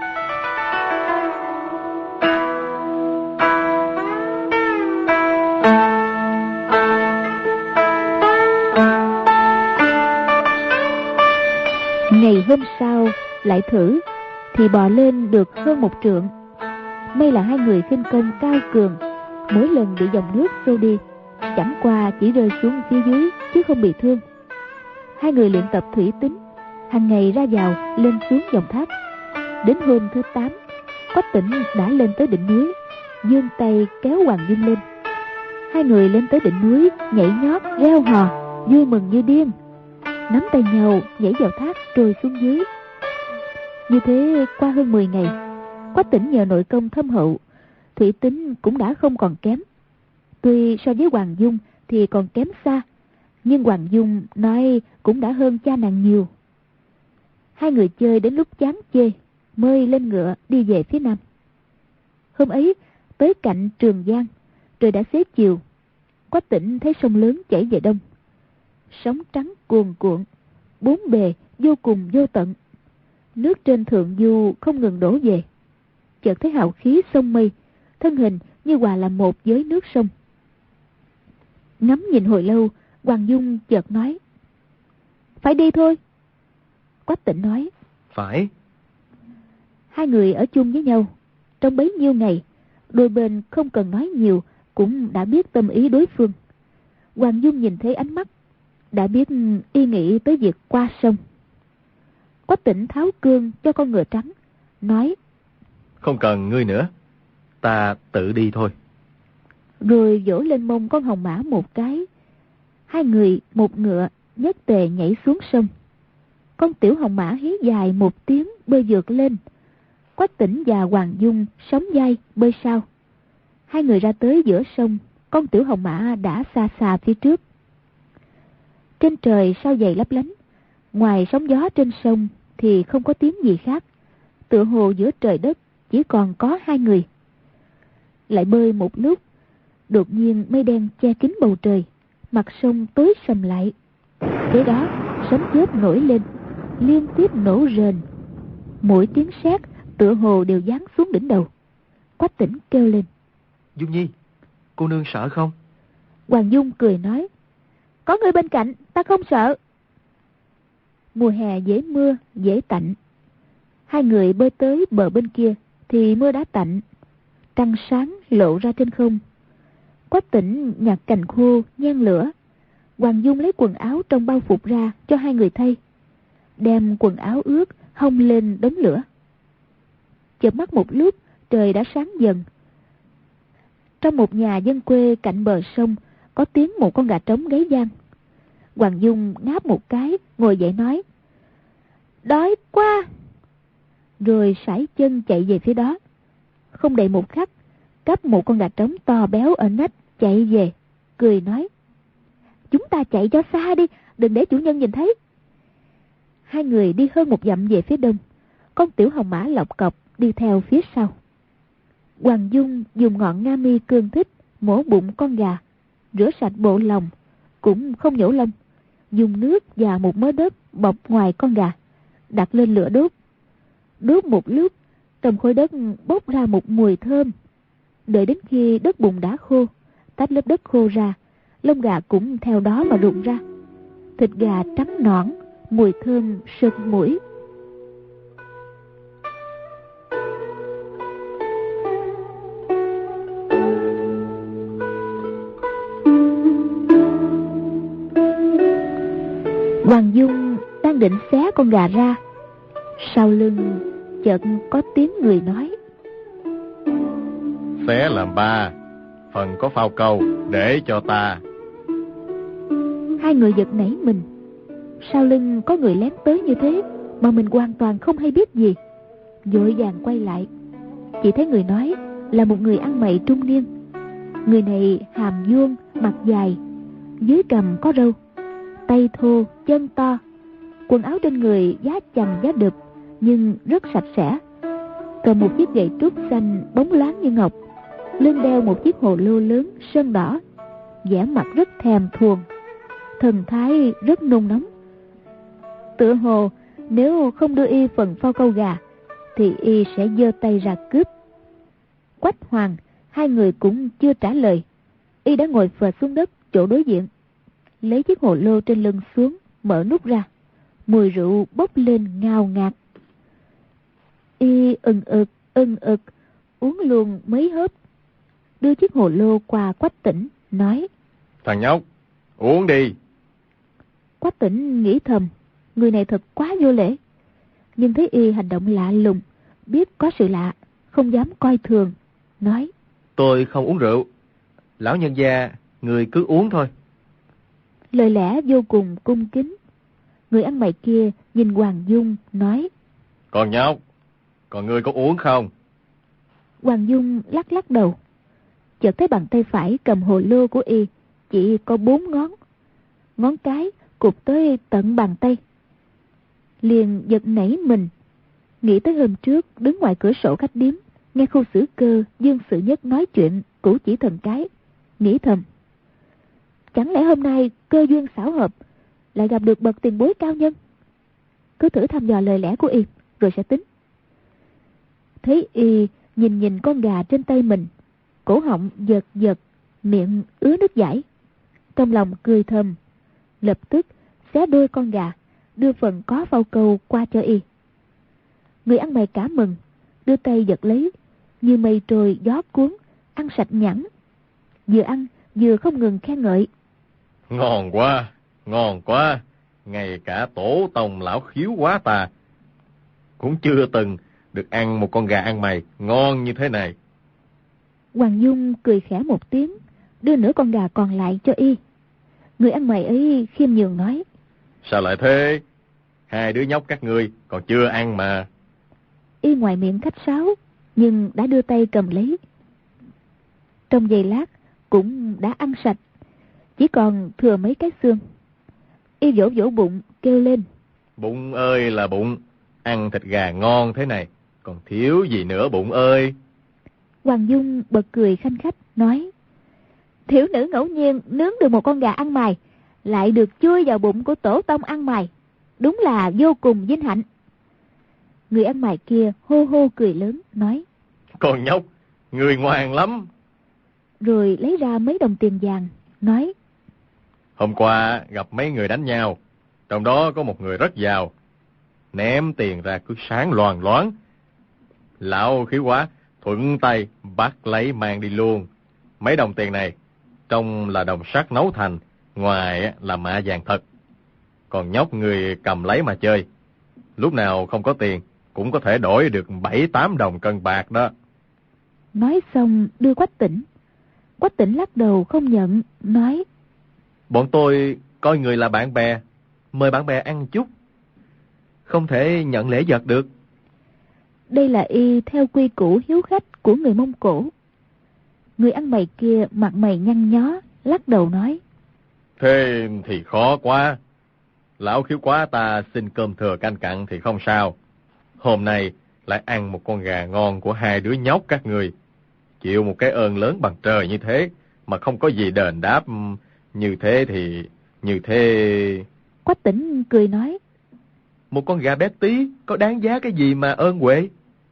Ngày hôm sau lại thử thì bò lên được hơn 1 trượng. May là hai người khinh công cao cường, mỗi lần bị dòng nước xô đi chẳng qua chỉ rơi xuống phía dưới chứ không bị thương. Hai người luyện tập thủy tính, hàng ngày ra vào lên xuống dòng thác. Đến hôm thứ 8, Quách Tĩnh đã lên tới đỉnh núi, giương tay kéo Hoàng Dung lên. Hai người lên tới đỉnh núi, nhảy nhót reo hò, vui mừng như điên, nắm tay nhau nhảy vào thác trôi xuống dưới. Như thế qua hơn 10 ngày, Quách Tĩnh nhờ nội công thâm hậu, thủy tính cũng đã không còn kém. Tuy so với Hoàng Dung thì còn kém xa, nhưng Hoàng Dung nói cũng đã hơn cha nàng nhiều. Hai người chơi đến lúc chán chê, mới lên ngựa đi về phía nam. Hôm ấy tới cạnh Trường Giang, trời đã xế chiều. Quách Tĩnh thấy sông lớn chảy về đông, sóng trắng cuồn cuộn, bốn bề vô cùng vô tận. Nước trên thượng du không ngừng đổ về. Chợt thấy hào khí sông mây, thân hình như hòa làm một với nước sông. Ngắm nhìn hồi lâu, Hoàng Dung chợt nói: Phải đi thôi. Quách Tĩnh nói: Phải. Hai người ở chung với nhau trong bấy nhiêu ngày, đôi bên không cần nói nhiều cũng đã biết tâm ý đối phương. Hoàng Dung nhìn thấy ánh mắt, đã biết y nghĩ tới việc qua sông. Quách Tĩnh tháo cương cho con ngựa trắng, nói: Không cần ngươi nữa, ta tự đi thôi. Rồi vỗ lên mông con hồng mã một cái. Hai người một ngựa nhất tề nhảy xuống sông. Con tiểu hồng mã hí dài một tiếng bơi vượt lên. Quách Tĩnh và Hoàng Dung sóng vai bơi sau. Hai người ra tới giữa sông, con tiểu hồng mã đã xa xa phía trước. Trên trời sao dày lấp lánh, ngoài sóng gió trên sông thì không có tiếng gì khác. Tựa hồ giữa trời đất chỉ còn có hai người. Lại bơi một lúc, đột nhiên mây đen che kín bầu trời, mặt sông tối sầm lại. Kế đó sấm chớp nổi lên, liên tiếp nổ rền. Mỗi tiếng sét tựa hồ đều giáng xuống đỉnh đầu. Quách Tĩnh kêu lên: Dung Nhi, cô nương sợ không? Hoàng Dung cười nói: Có người bên cạnh, ta không sợ. Mùa hè dễ mưa, dễ tạnh. Hai người bơi tới bờ bên kia thì mưa đã tạnh, trăng sáng lộ ra trên không. Quách Tĩnh nhặt cành khô nhen lửa. Hoàng Dung lấy quần áo trong bao phục ra cho hai người thay, đem quần áo ướt hong lên đống lửa. Chợp mắt một lúc, trời đã sáng dần. Trong một nhà dân quê cạnh bờ sông có tiếng một con gà trống gáy vang. Hoàng Dung ngáp một cái, ngồi dậy nói: Đói quá. Rồi sải chân chạy về phía đó. Không đầy một khắc, cắp một con gà trống to béo ở nách chạy về, cười nói: Chúng ta chạy cho xa đi, đừng để chủ nhân nhìn thấy. Hai người đi hơn một dặm về phía đông, con tiểu hồng mã lọc cọc đi theo phía sau. Hoàng Dung dùng ngọn nga mi cương thích mổ bụng con gà, rửa sạch bộ lòng, cũng không nhổ lông, dùng nước và một mớ đất bọc ngoài con gà, đặt lên lửa đốt. Đốt một lúc, trong khối đất bốc ra một mùi thơm. Đợi đến khi đất bùn đã khô, tách lớp đất khô ra, lông gà cũng theo đó mà rụng ra. Thịt gà trắng nõn, mùi thơm sượt mũi. Hoàng Dung đang định xé con gà ra, sau lưng chợt có tiếng người nói: Xé làm ba, phần có phao câu để cho ta. Hai người giật nảy mình. Sau lưng có người lén tới như thế mà mình hoàn toàn không hay biết gì. Vội vàng quay lại, chỉ thấy người nói là một người ăn mày trung niên. Người này hàm vuông, mặt dài, dưới cằm có râu, tay thô, chân to. Quần áo trên người giá chằng giá đực nhưng rất sạch sẽ. Cầm một chiếc gậy trúc xanh bóng loáng như ngọc, lưng đeo một chiếc hồ lô lớn sơn đỏ, vẻ mặt rất thèm thuồng, thần thái rất nôn nóng. Tựa hồ nếu không đưa y phần phao câu gà thì y sẽ giơ tay ra cướp. Quách Hoàng, hai người cũng chưa trả lời, y đã ngồi phệt xuống đất chỗ đối diện, lấy chiếc hồ lô trên lưng xuống, mở nút ra, mùi rượu bốc lên ngào ngạt. Y ừng ực uống luôn mấy hớp, đưa chiếc hồ lô qua Quách Tĩnh, nói: Thằng nhóc, uống đi. Quách Tĩnh nghĩ thầm, người này thật quá vô lễ, nhưng thấy y hành động lạ lùng, biết có sự lạ, không dám coi thường, nói: Tôi không uống rượu. Lão nhân gia, người cứ uống thôi. Lời lẽ vô cùng cung kính. Người ăn mày kia nhìn Hoàng Dung nói: Con nhóc, còn ngươi có uống không? Hoàng Dung lắc lắc đầu, chợt thấy bàn tay phải cầm hồ lô của y chỉ có 4 ngón, ngón cái cụp tới tận bàn tay. Liền giật nảy mình, nghĩ tới hôm trước đứng ngoài cửa sổ khách điếm, nghe Khu Xử Cơ, Dương Sự Nhất nói chuyện cũ chỉ thần cái, nghĩ thầm: chẳng lẽ hôm nay cơ duyên xảo hợp lại gặp được bậc tiền bối cao nhân? Cứ thử thăm dò lời lẽ của y rồi sẽ tính. Thấy y nhìn con gà trên tay mình, cổ họng giật giật, miệng ứa nước dãi, trong lòng cười thầm, lập tức xé đôi con gà, đưa phần có phao câu qua cho y. Người ăn mày cả mừng, đưa tay giật lấy, như mây trôi gió cuốn, ăn sạch nhẵn. Vừa ăn vừa không ngừng khen ngợi: Ngon quá, ngon quá. Ngay cả tổ tông lão Khiếu quá ta cũng chưa từng được ăn một con gà ăn mày ngon như thế này. Hoàng Dung cười khẽ một tiếng, đưa nửa con gà còn lại cho y. Người ăn mày ấy khiêm nhường nói: Sao lại thế? Hai đứa nhóc các ngươi còn chưa ăn mà. Y ngoài miệng khách sáo, nhưng đã đưa tay cầm lấy. Trong giây lát cũng đã ăn sạch, chỉ còn thừa mấy cái xương. Y vỗ vỗ bụng kêu lên: Bụng ơi là bụng, ăn thịt gà ngon thế này, còn thiếu gì nữa bụng ơi. Hoàng Dung bật cười khanh khách nói: Thiếu nữ ngẫu nhiên nướng được một con gà ăn mày, lại được chui vào bụng của tổ tông ăn mày, đúng là vô cùng vinh hạnh. Người ăn mày kia hô hô cười lớn nói: Con nhóc, người ngoan lắm. Rồi lấy ra mấy đồng tiền vàng, nói: Hôm qua gặp mấy người đánh nhau, trong đó có một người rất giàu, ném tiền ra cứ sáng loàn loáng. Lão Khiếu quá thuận tay bắt lấy mang đi luôn. Mấy đồng tiền này trong là đồng sắt nấu thành, ngoài là mạ vàng thật. Còn nhóc người cầm lấy mà chơi, lúc nào không có tiền cũng có thể đổi được 7-8 đồng cân bạc đó. Nói xong đưa Quách Tĩnh. Quách Tĩnh lắc đầu không nhận, nói: Bọn tôi coi người là bạn bè, mời bạn bè ăn chút, không thể nhận lễ vật được. Đây là y theo quy củ hiếu khách của người Mông Cổ. Người ăn mày kia mặt mày nhăn nhó, lắc đầu nói: Thế thì khó quá. Lão Khiếu quá ta xin cơm thừa canh cặn thì không sao. Hôm nay lại ăn một con gà ngon của hai đứa nhóc các người, chịu một cái ơn lớn bằng trời như thế mà không có gì đền đáp như thế. Quách Tĩnh cười nói: Một con gà bé tí có đáng giá cái gì mà ơn huệ.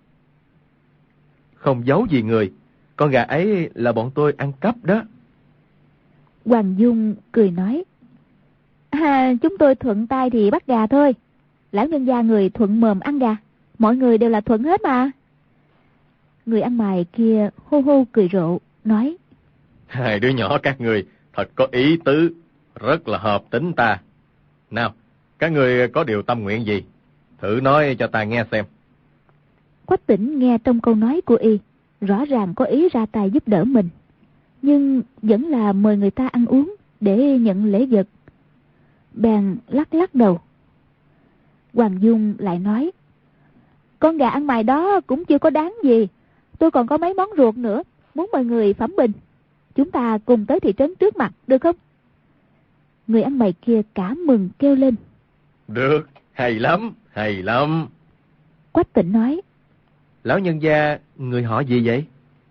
Không giấu gì người, con gà ấy là bọn tôi ăn cắp đó. Hoàng Dung cười nói: chúng tôi thuận tay thì bắt gà thôi. Lão nhân gia người thuận mồm ăn gà, mọi người đều là thuận hết mà. Người ăn mày kia hô hô cười rộ, nói: Hai đứa nhỏ các người thật có ý tứ, rất là hợp tính ta. Nào, các người có điều tâm nguyện gì? Thử nói cho ta nghe xem. Quách Tĩnh nghe trong câu nói của y, rõ ràng có ý ra tay giúp đỡ mình, nhưng vẫn là mời người ta ăn uống để nhận lễ vật. Bèn lắc lắc đầu. Hoàng Dung lại nói: Con gà ăn mày đó cũng chưa có đáng gì, tôi còn có mấy món ruột nữa, muốn mời người phẩm bình. Chúng ta cùng tới thị trấn trước mặt, được không? Người ăn mày kia cả mừng kêu lên: Được, hay lắm, hay lắm. Quách Tĩnh nói: Lão nhân gia, người họ gì vậy?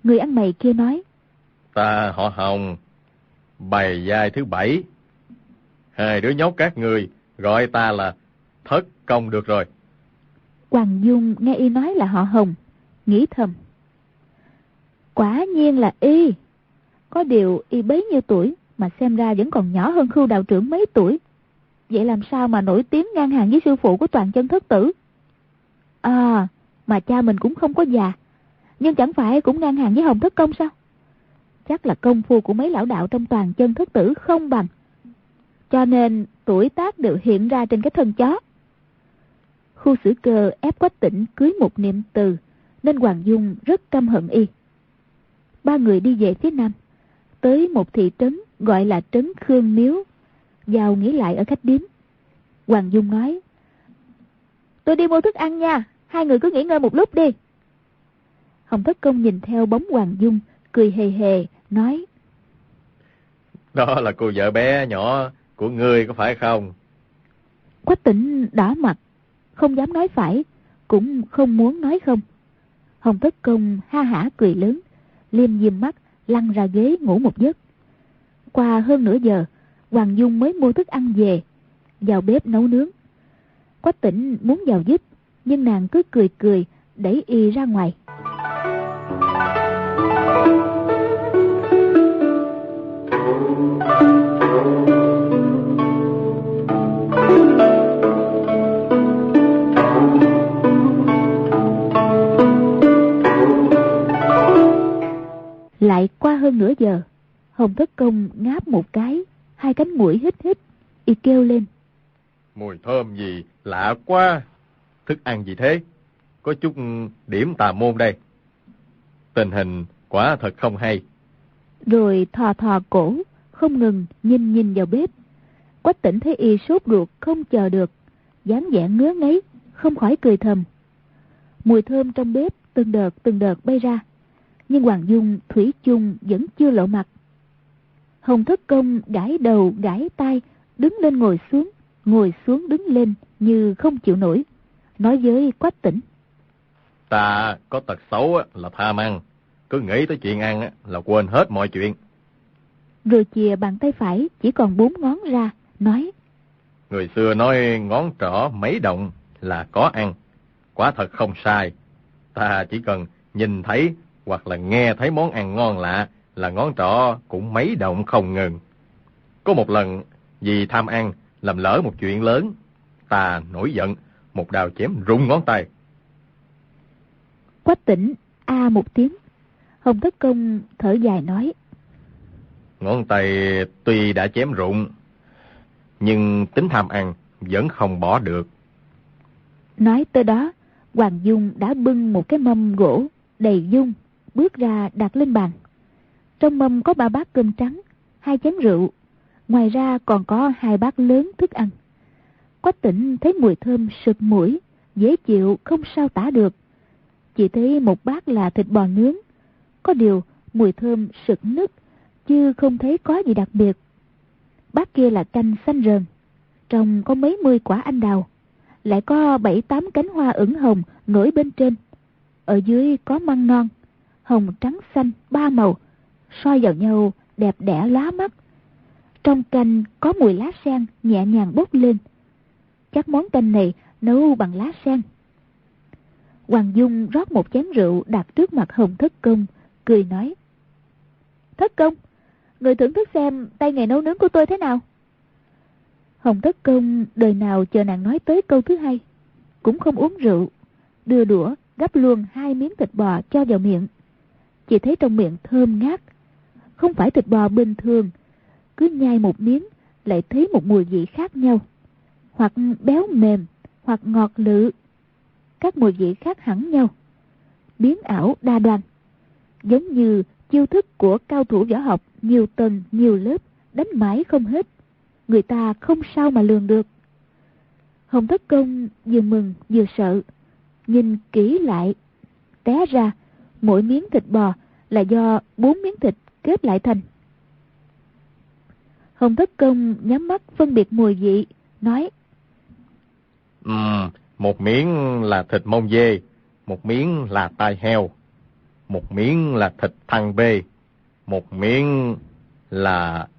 Người ăn mày kia nói: Ta họ Hồng, bày giai thứ 7. Hai đứa nhóc các người gọi ta là Thất Công được rồi. Hoàng Dung nghe y nói là họ Hồng, nghĩ thầm: quả nhiên là y. Có điều y bấy nhiêu tuổi mà xem ra vẫn còn nhỏ hơn Khưu đạo trưởng mấy tuổi. Vậy làm sao mà nổi tiếng ngang hàng với sư phụ của Toàn Chân Thất Tử? À, mà cha mình cũng không có già, nhưng chẳng phải cũng ngang hàng với Hồng Thất Công sao? Chắc là công phu của mấy lão đạo trong Toàn Chân Thất Tử không bằng, cho nên tuổi tác đều hiện ra trên cái thân chó. Khu Sử Cơ ép Quách Tĩnh cưới một niệm từ, nên Hoàng Dung rất căm hận y. Ba người đi về phía nam, tới một thị trấn gọi là trấn Khương Miếu, vào nghỉ lại ở khách điếm. Hoàng Dung nói: tôi đi mua thức ăn nha, hai người cứ nghỉ ngơi một lúc đi. Hồng Thất Công nhìn theo bóng Hoàng Dung, cười hề hề, nói: đó là cô vợ bé nhỏ của ngươi có phải không? Quách Tĩnh đỏ mặt, không dám nói phải, cũng không muốn nói không. Hồng Thất Công ha hả cười lớn, liêm diêm mắt, lăn ra ghế ngủ một giấc. Qua hơn nửa giờ, Hoàng Dung mới mua thức ăn về, vào bếp nấu nướng. Quách Tĩnh muốn vào giúp, nhưng nàng cứ cười cười, đẩy y ra ngoài. Lại qua hơn nửa giờ, Hồng Thất Công ngáp một cái, hai cánh mũi hít hít, y kêu lên: mùi thơm gì lạ quá. Thức ăn gì thế? Có chút điểm tà môn đây. Tình hình quả thật không hay. Rồi thò thò cổ, không ngừng nhìn vào bếp. Quách Tĩnh thấy y sốt ruột không chờ được, dáng vẻ ngứa ngáy, không khỏi cười thầm. Mùi thơm trong bếp từng đợt bay ra, nhưng Hoàng Dung thủy chung vẫn chưa lộ mặt. Hồng Thất Công gãi đầu gãi tai, đứng lên ngồi xuống đứng lên như không chịu nổi, nói với Quách Tĩnh: ta có tật xấu là tham ăn, cứ nghĩ tới chuyện ăn là quên hết mọi chuyện. Rồi chìa bàn tay phải chỉ còn 4 ngón ra, nói: người xưa nói ngón trỏ mấy động là có ăn, quả thật không sai. Ta chỉ cần nhìn thấy hoặc là nghe thấy món ăn ngon lạ là ngón trỏ cũng mấy động không ngừng. Có một lần vì tham ăn làm lỡ một chuyện lớn, ta nổi giận, một đao chém rụng ngón tay. Quách Tĩnh a một tiếng. Hồng Thất Công thở dài nói: ngón tay tuy đã chém rụng, nhưng tính tham ăn vẫn không bỏ được. Nói tới đó, Hoàng Dung đã bưng một cái mâm gỗ đầy dung, bước ra đặt lên bàn. Trong mâm có 3 bát cơm trắng, 2 chén rượu, ngoài ra còn có 2 bát lớn thức ăn. Quách Tĩnh thấy mùi thơm sực mũi, dễ chịu không sao tả được. Chỉ thấy một bát là thịt bò nướng, có điều mùi thơm sực nức, chứ không thấy có gì đặc biệt. Bát kia là canh xanh rờn, trong có mấy mươi quả anh đào, lại có 7-8 cánh hoa ửng hồng nổi bên trên. Ở dưới có măng non, hồng trắng xanh 3 màu, soi vào nhau đẹp đẽ lóa mắt. Trong canh có mùi lá sen nhẹ nhàng bốc lên. Chắc món canh này nấu bằng lá sen. Hoàng Dung rót một chén rượu đặt trước mặt Hồng Thất Công, cười nói: Thất Công, người thưởng thức xem tay nghề nấu nướng của tôi thế nào? Hồng Thất Công đời nào chờ nàng nói tới câu thứ hai, cũng không uống rượu, đưa đũa gắp luôn 2 miếng thịt bò cho vào miệng. Chỉ thấy trong miệng thơm ngát, không phải thịt bò bình thường, cứ nhai một miếng lại thấy một mùi vị khác nhau, hoặc béo mềm, hoặc ngọt lự, các mùi vị khác hẳn nhau, biến ảo đa đoan, giống như chiêu thức của cao thủ võ học nhiều tầng nhiều lớp, đánh mãi không hết, người ta không sao mà lường được. Hồng Thất Công vừa mừng vừa sợ, nhìn kỹ lại, té ra mỗi miếng thịt bò là do 4 miếng thịt kết lại thành. Hồng Thất Công nhắm mắt phân biệt mùi vị, nói: một miếng là thịt mông dê, một miếng là tai heo. một miếng là thịt thằng bê, một miếng là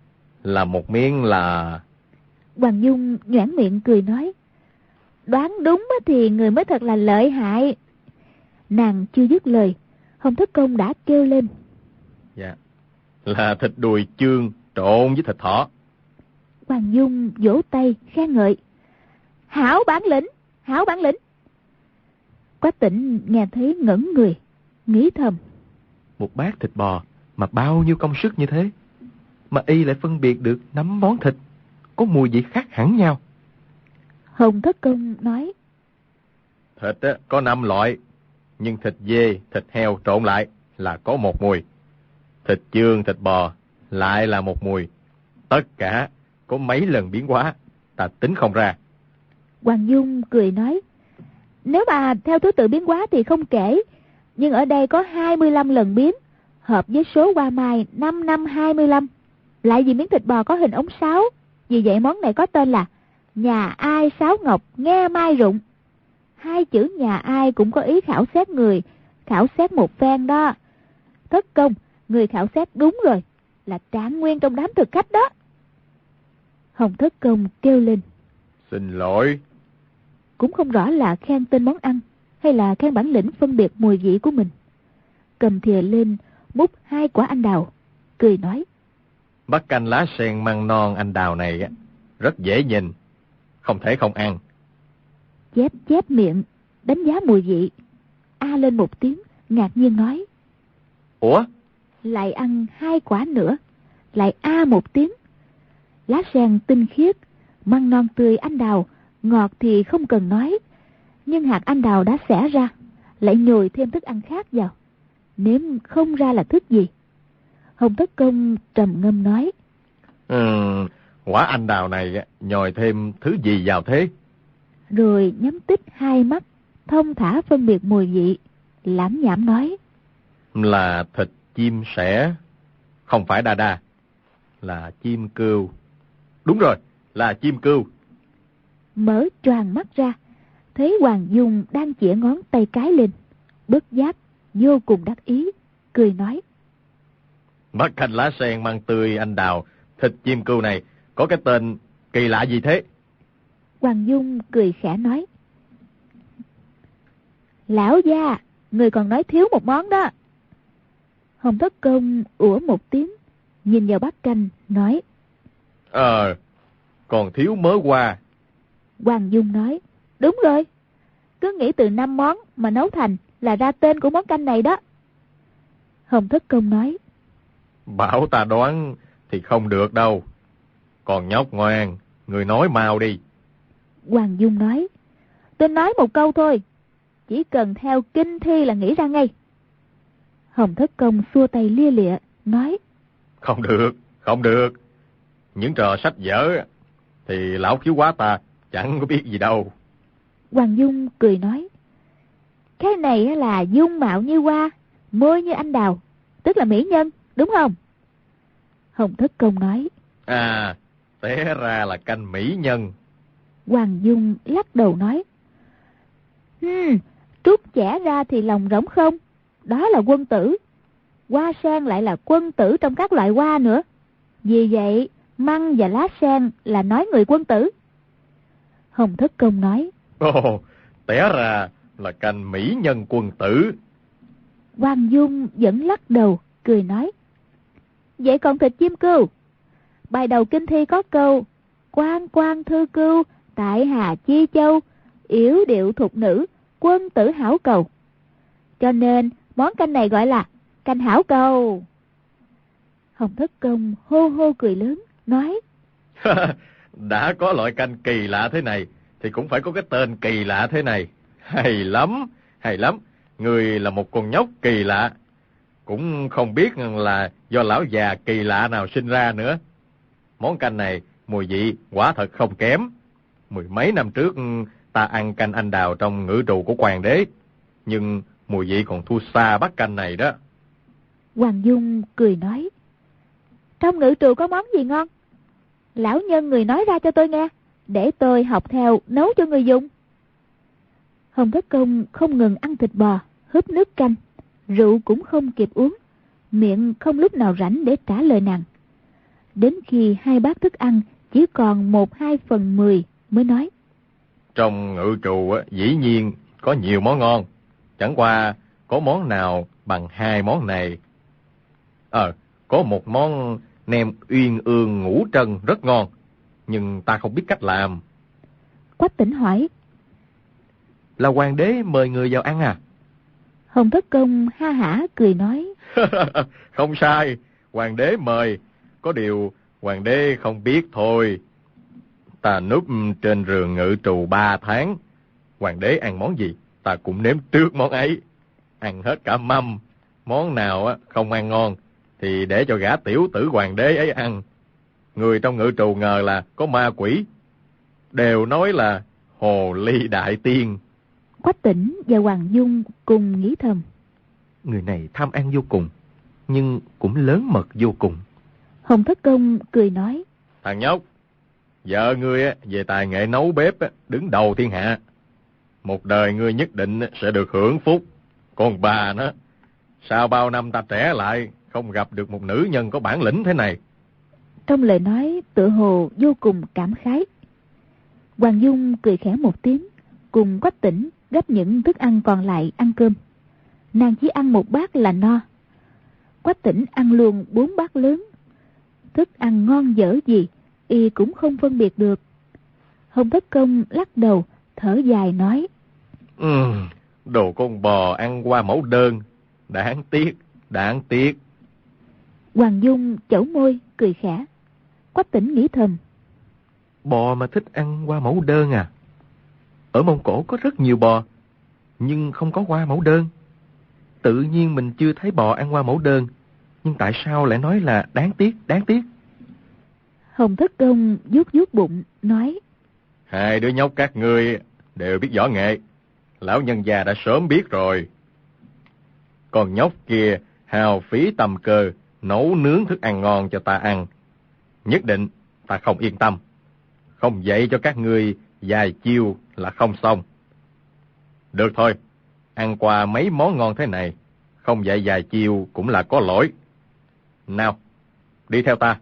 Hoàng Dung nhoẻn miệng cười nói, đoán đúng thì người mới thật là lợi hại. Nàng chưa dứt lời, Hồng Thất Công đã kêu lên, dạ, là thịt đùi chương trộn với thịt thỏ. Hoàng Dung vỗ tay khen ngợi, hảo bản lĩnh, hảo bản lĩnh. Quách Tĩnh nghe thấy ngẩn người, nghĩ thầm, một bát thịt bò mà bao nhiêu công sức như thế, mà y lại phân biệt được 5 món thịt có mùi vị khác hẳn nhau. Hồng Thất Công nói, Thịt có 5 loại, nhưng thịt dê, thịt heo trộn lại là có một mùi. Thịt chương, thịt bò lại là một mùi. Tất cả có mấy lần biến hóa, ta tính không ra. Hoàng Dung cười nói, nếu mà theo thứ tự biến hóa thì không kể, nhưng ở đây có 25 lần biến, hợp với số hoa mai 5 năm 25. Lại vì miếng thịt bò có hình ống sáo, vì vậy món này có tên là nhà ai sáo ngọc nghe mai rụng. 2 chữ nhà ai cũng có ý khảo xét người, khảo xét một phen đó. Thất công, người khảo xét đúng rồi, là Trạng Nguyên trong đám thực khách đó. Hồng Thất Công kêu lên, xin lỗi. Cũng không rõ là khen tên món ăn hay là khen bản lĩnh phân biệt mùi vị của mình. Cầm thìa lên múc 2 quả anh đào, cười nói, Bát canh lá sen măng non anh đào này rất dễ nhìn, không thể không ăn. Chép miệng đánh giá mùi vị, a lên một tiếng, ngạc nhiên nói, ủa? Lại ăn 2 quả nữa, lại a một tiếng. Lá sen tinh khiết, măng non tươi anh đào, ngọt thì không cần nói, nhưng hạt anh đào đã xẻ ra, lại nhồi thêm thức ăn khác vào, nếm không ra là thức gì. Hồng Thất Công trầm ngâm nói, Quả anh đào này nhồi thêm thứ gì vào thế? Rồi nhắm tít 2 mắt, thông thả phân biệt mùi vị, lãm nhảm nói, là thịt chim sẻ, không phải đa đa, là chim cừu. Đúng rồi, là chim cừu. Mở choàng mắt ra, thấy Hoàng Dung đang chĩa ngón tay cái lên, bất giác vô cùng đắc ý, cười nói, Bát canh lá sen măng tươi anh đào, thịt chim cừu này có cái tên kỳ lạ gì thế? Hoàng Dung cười khẽ nói, lão gia, người còn nói thiếu một món đó. Hồng Thất Công ủa một tiếng, nhìn vào bát canh nói, còn thiếu mớ hoa. Hoàng Dung nói, đúng rồi, cứ nghĩ từ 5 món mà nấu thành là ra tên của món canh này đó. Hồng Thất Công nói, bảo ta đoán thì không được đâu. Còn nhóc ngoan, người nói mau đi. Hoàng Dung nói, tôi nói một câu thôi, chỉ cần theo kinh thi là nghĩ ra ngay. Hồng Thất Công xua tay lia lịa, nói, không được. Những trò sách vở thì lão thiếu quá ta chẳng có biết gì đâu. Hoàng Dung cười nói, cái này là dung mạo như hoa, môi như anh đào, tức là mỹ nhân, đúng không? Hồng Thất Công nói, té ra là canh mỹ nhân. Hoàng Dung lắc đầu nói, trút chẻ ra thì lòng rỗng không, đó là quân tử. Hoa sen lại là quân tử trong các loại hoa nữa, vì vậy măng và lá sen là nói người quân tử. Hồng Thất Công nói, té ra là canh mỹ nhân quân tử. Hoàng Dung vẫn lắc đầu, cười nói, vậy còn thịt chim cừu? Bài đầu kinh thi có câu, quan quan thư cưu, tại Hà Chi Châu, yểu điệu thục nữ, quân tử hảo cầu. Cho nên món canh này gọi là canh hảo cầu. Hồng Thất Công hô hô cười lớn, nói, đã có loại canh kỳ lạ thế này thì cũng phải có cái tên kỳ lạ thế này. Hay lắm. Người là một con nhóc kỳ lạ, cũng không biết là do lão già kỳ lạ nào sinh ra nữa. Món canh này mùi vị quả thật không kém. 10 mấy năm trước ta ăn canh anh đào trong ngự trụ của hoàng đế, nhưng mùi vị còn thua xa bát canh này đó. Hoàng Dung cười nói, trong ngự trụ có món gì ngon? Lão nhân người nói ra cho tôi nghe, để tôi học theo nấu cho người dùng. Hồng Thất Công không ngừng ăn thịt bò, húp nước canh, rượu cũng không kịp uống, miệng không lúc nào rảnh để trả lời nàng. Đến khi 2 bát thức ăn chỉ còn 1/2/10 mới nói: Trong ngự trù dĩ nhiên có nhiều món ngon, chẳng qua có món nào bằng 2 món này. Có một món nem uyên ương ngũ trân rất ngon, nhưng ta không biết cách làm. Quách Tĩnh hỏi: Là hoàng đế mời người vào ăn à? Hồng Thất Công ha hả cười nói: Không sai, hoàng đế mời, có điều hoàng đế không biết thôi. Ta núp trên giường ngự trù 3 tháng, hoàng đế ăn món gì ta cũng nếm trước món ấy, ăn hết cả mâm. Món nào không ăn ngon thì để cho gã tiểu tử hoàng đế ấy ăn. Người trong ngự trù ngờ là có ma quỷ, đều nói là hồ ly đại tiên. Quách Tĩnh và Hoàng Dung cùng nghĩ thầm: Người này tham ăn vô cùng, nhưng cũng lớn mật vô cùng. Hồng Thất Công cười nói: Thằng nhóc, vợ ngươi về tài nghệ nấu bếp đứng đầu thiên hạ. Một đời ngươi nhất định sẽ được hưởng phúc. Còn bà nó, sao bao năm ta trẻ lại, không gặp được một nữ nhân có bản lĩnh thế này. Trong lời nói tựa hồ vô cùng cảm khái. Hoàng Dung cười khẽ một tiếng, cùng Quách Tĩnh gấp những thức ăn còn lại ăn cơm. Nàng chỉ ăn 1 bát là no. Quách Tĩnh ăn luôn 4 bát lớn. Thức ăn ngon dở gì y cũng không phân biệt được. Hồng Thất Công lắc đầu thở dài nói: Đồ con bò ăn qua mẫu đơn, đáng tiếc, đáng tiếc. Hoàng Dung chẩu môi cười khẽ. Quách Tĩnh nghĩ thầm: Bò mà thích ăn qua mẫu đơn à? Ở Mông Cổ có rất nhiều bò, nhưng không có qua mẫu đơn. Tự nhiên mình chưa thấy bò ăn qua mẫu đơn, nhưng tại sao lại nói là đáng tiếc, đáng tiếc? Hồng Thất Công vuốt vuốt bụng nói: 2 đứa nhóc các ngươi đều biết võ nghệ, lão nhân già đã sớm biết rồi. Còn nhóc kia hao phí tâm cơ nấu nướng thức ăn ngon cho ta ăn, nhất định ta không yên tâm. Không dạy cho các ngươi vài chiêu là không xong. Được thôi, ăn qua mấy món ngon thế này, không dạy vài chiêu cũng là có lỗi. Nào, đi theo ta.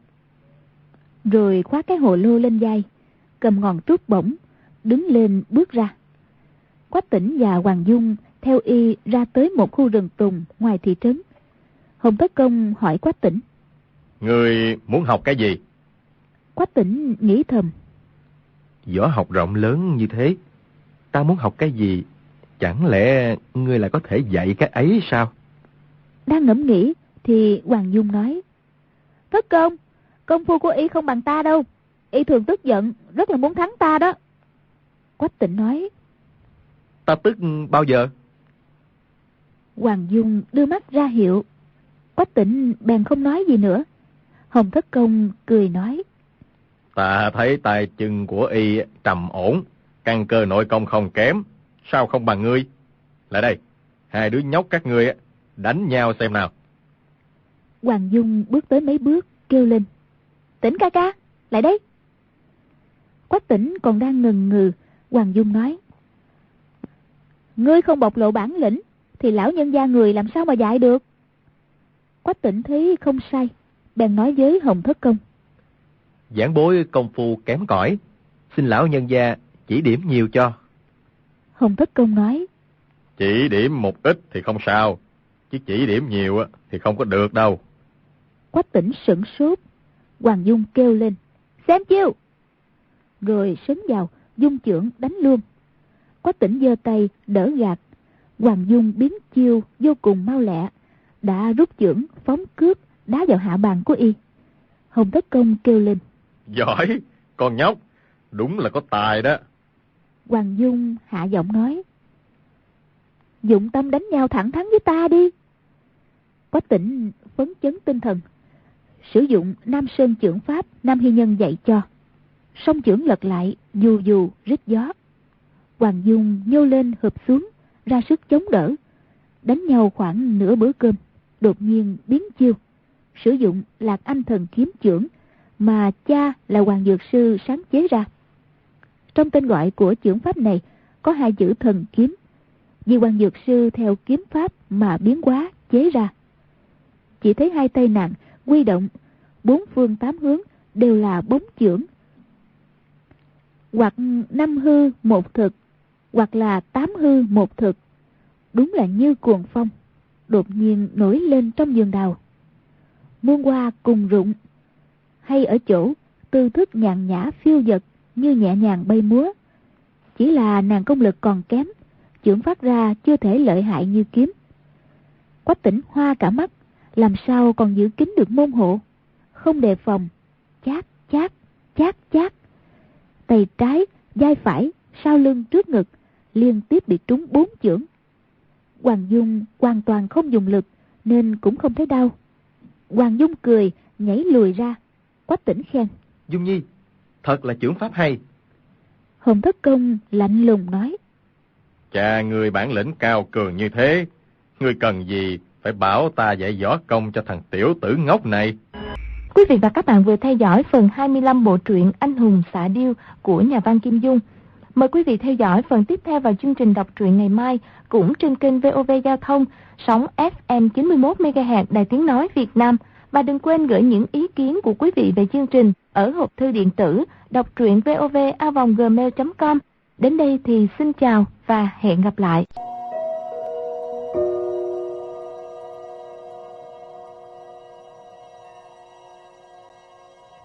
Rồi khoác cái hồ lô lên vai, cầm ngọn trúc bổng, đứng lên bước ra. Quách Tĩnh và Hoàng Dung theo y ra tới một khu rừng tùng ngoài thị trấn. Hồng Thất Công hỏi Quách Tĩnh: Ngươi muốn học cái gì? Quách Tĩnh nghĩ thầm: Võ học rộng lớn như thế, ta muốn học cái gì? Chẳng lẽ ngươi lại có thể dạy cái ấy sao? Đang ngẫm nghĩ thì Hoàng Dung nói: Thất Công, công phu của y không bằng ta đâu. Y thường tức giận, rất là muốn thắng ta đó. Quách Tĩnh nói: Ta tức bao giờ? Hoàng Dung đưa mắt ra hiệu. Quách Tĩnh bèn không nói gì nữa. Hồng Thất Công cười nói: Ta thấy tay chân của y trầm ổn, căn cơ nội công không kém, sao không bằng ngươi? Lại đây, 2 đứa nhóc các ngươi đánh nhau xem nào. Hoàng Dung bước tới mấy bước kêu lên: Tĩnh ca ca, lại đây. Quách Tĩnh còn đang ngần ngừ, Hoàng Dung nói: Ngươi không bộc lộ bản lĩnh thì lão nhân gia người làm sao mà dạy được? Quách Tĩnh thấy không sai, bèn nói với Hồng Thất Công: Giảng bối công phu kém cỏi, xin lão nhân gia chỉ điểm nhiều cho. Hồng Thất Công nói: Chỉ điểm một ít thì không sao, chứ chỉ điểm nhiều thì không có được đâu. Quách Tĩnh sửng sốt. Hoàng Dung kêu lên: Xem chiêu! Rồi sấn vào, dung chưởng đánh luôn. Quách Tĩnh giơ tay đỡ gạt. Hoàng Dung biến chiêu vô cùng mau lẹ, đã rút chưởng phóng cướp đá vào hạ bàn của y. Hồng Thất Công kêu lên: Giỏi, con nhóc, đúng là có tài đó. Hoàng Dung hạ giọng nói: Dụng tâm đánh nhau thẳng thắn với ta đi. Quách Tĩnh phấn chấn tinh thần, sử dụng Nam Sơn chưởng pháp Nam Hy Nhân dạy cho. Song chưởng lật lại, dù dù rít gió. Hoàng Dung nhô lên hợp xuống, ra sức chống đỡ. Đánh nhau khoảng nửa bữa cơm, đột nhiên biến chiêu, sử dụng Lạc Anh Thần Kiếm Chưởng mà cha là Hoàng Dược Sư sáng chế ra. Trong tên gọi của chưởng pháp này có 2 chữ thần kiếm, vì Hoàng Dược Sư theo kiếm pháp mà biến hóa chế ra. Chỉ thấy hai tay nàng huy động, bốn phương tám hướng đều là bóng chưởng, hoặc 5 hư 1 thực, hoặc là 8 hư 1 thực, đúng là như cuồng phong đột nhiên nổi lên trong vườn đào. Muôn hoa cùng rụng, hay ở chỗ tư thức nhàn nhã phiêu dật như nhẹ nhàng bay múa. Chỉ là nàng công lực còn kém, chưởng phát ra chưa thể lợi hại như kiếm. Quách Tĩnh hoa cả mắt, làm sao còn giữ kín được môn hộ. Không đề phòng, chát chát chát chát, tay trái, vai phải, sau lưng, trước ngực liên tiếp bị trúng 4 chưởng. Hoàng Dung hoàn toàn không dùng lực nên cũng không thấy đau. Hoàng Dung cười nhảy lùi ra. Quách Tĩnh khen: Dung Nhi, thật là chưởng pháp hay. Hồng Thất Công lạnh lùng nói: Cha người bản lĩnh cao cường như thế, ngươi cần gì phải bảo ta dạy võ công cho thằng tiểu tử ngốc này. Quý vị và các bạn vừa theo dõi phần 25 bộ truyện Anh hùng xạ điêu của nhà văn Kim Dung. Mời quý vị theo dõi phần tiếp theo vào chương trình đọc truyện ngày mai cũng trên kênh VOV Giao thông, sóng FM 91 MHz Đài Tiếng nói Việt Nam. Và đừng quên gửi những ý kiến của quý vị về chương trình ở hộp thư điện tử đọc truyện vov@gmail.com. Đến đây thì xin chào và hẹn gặp lại.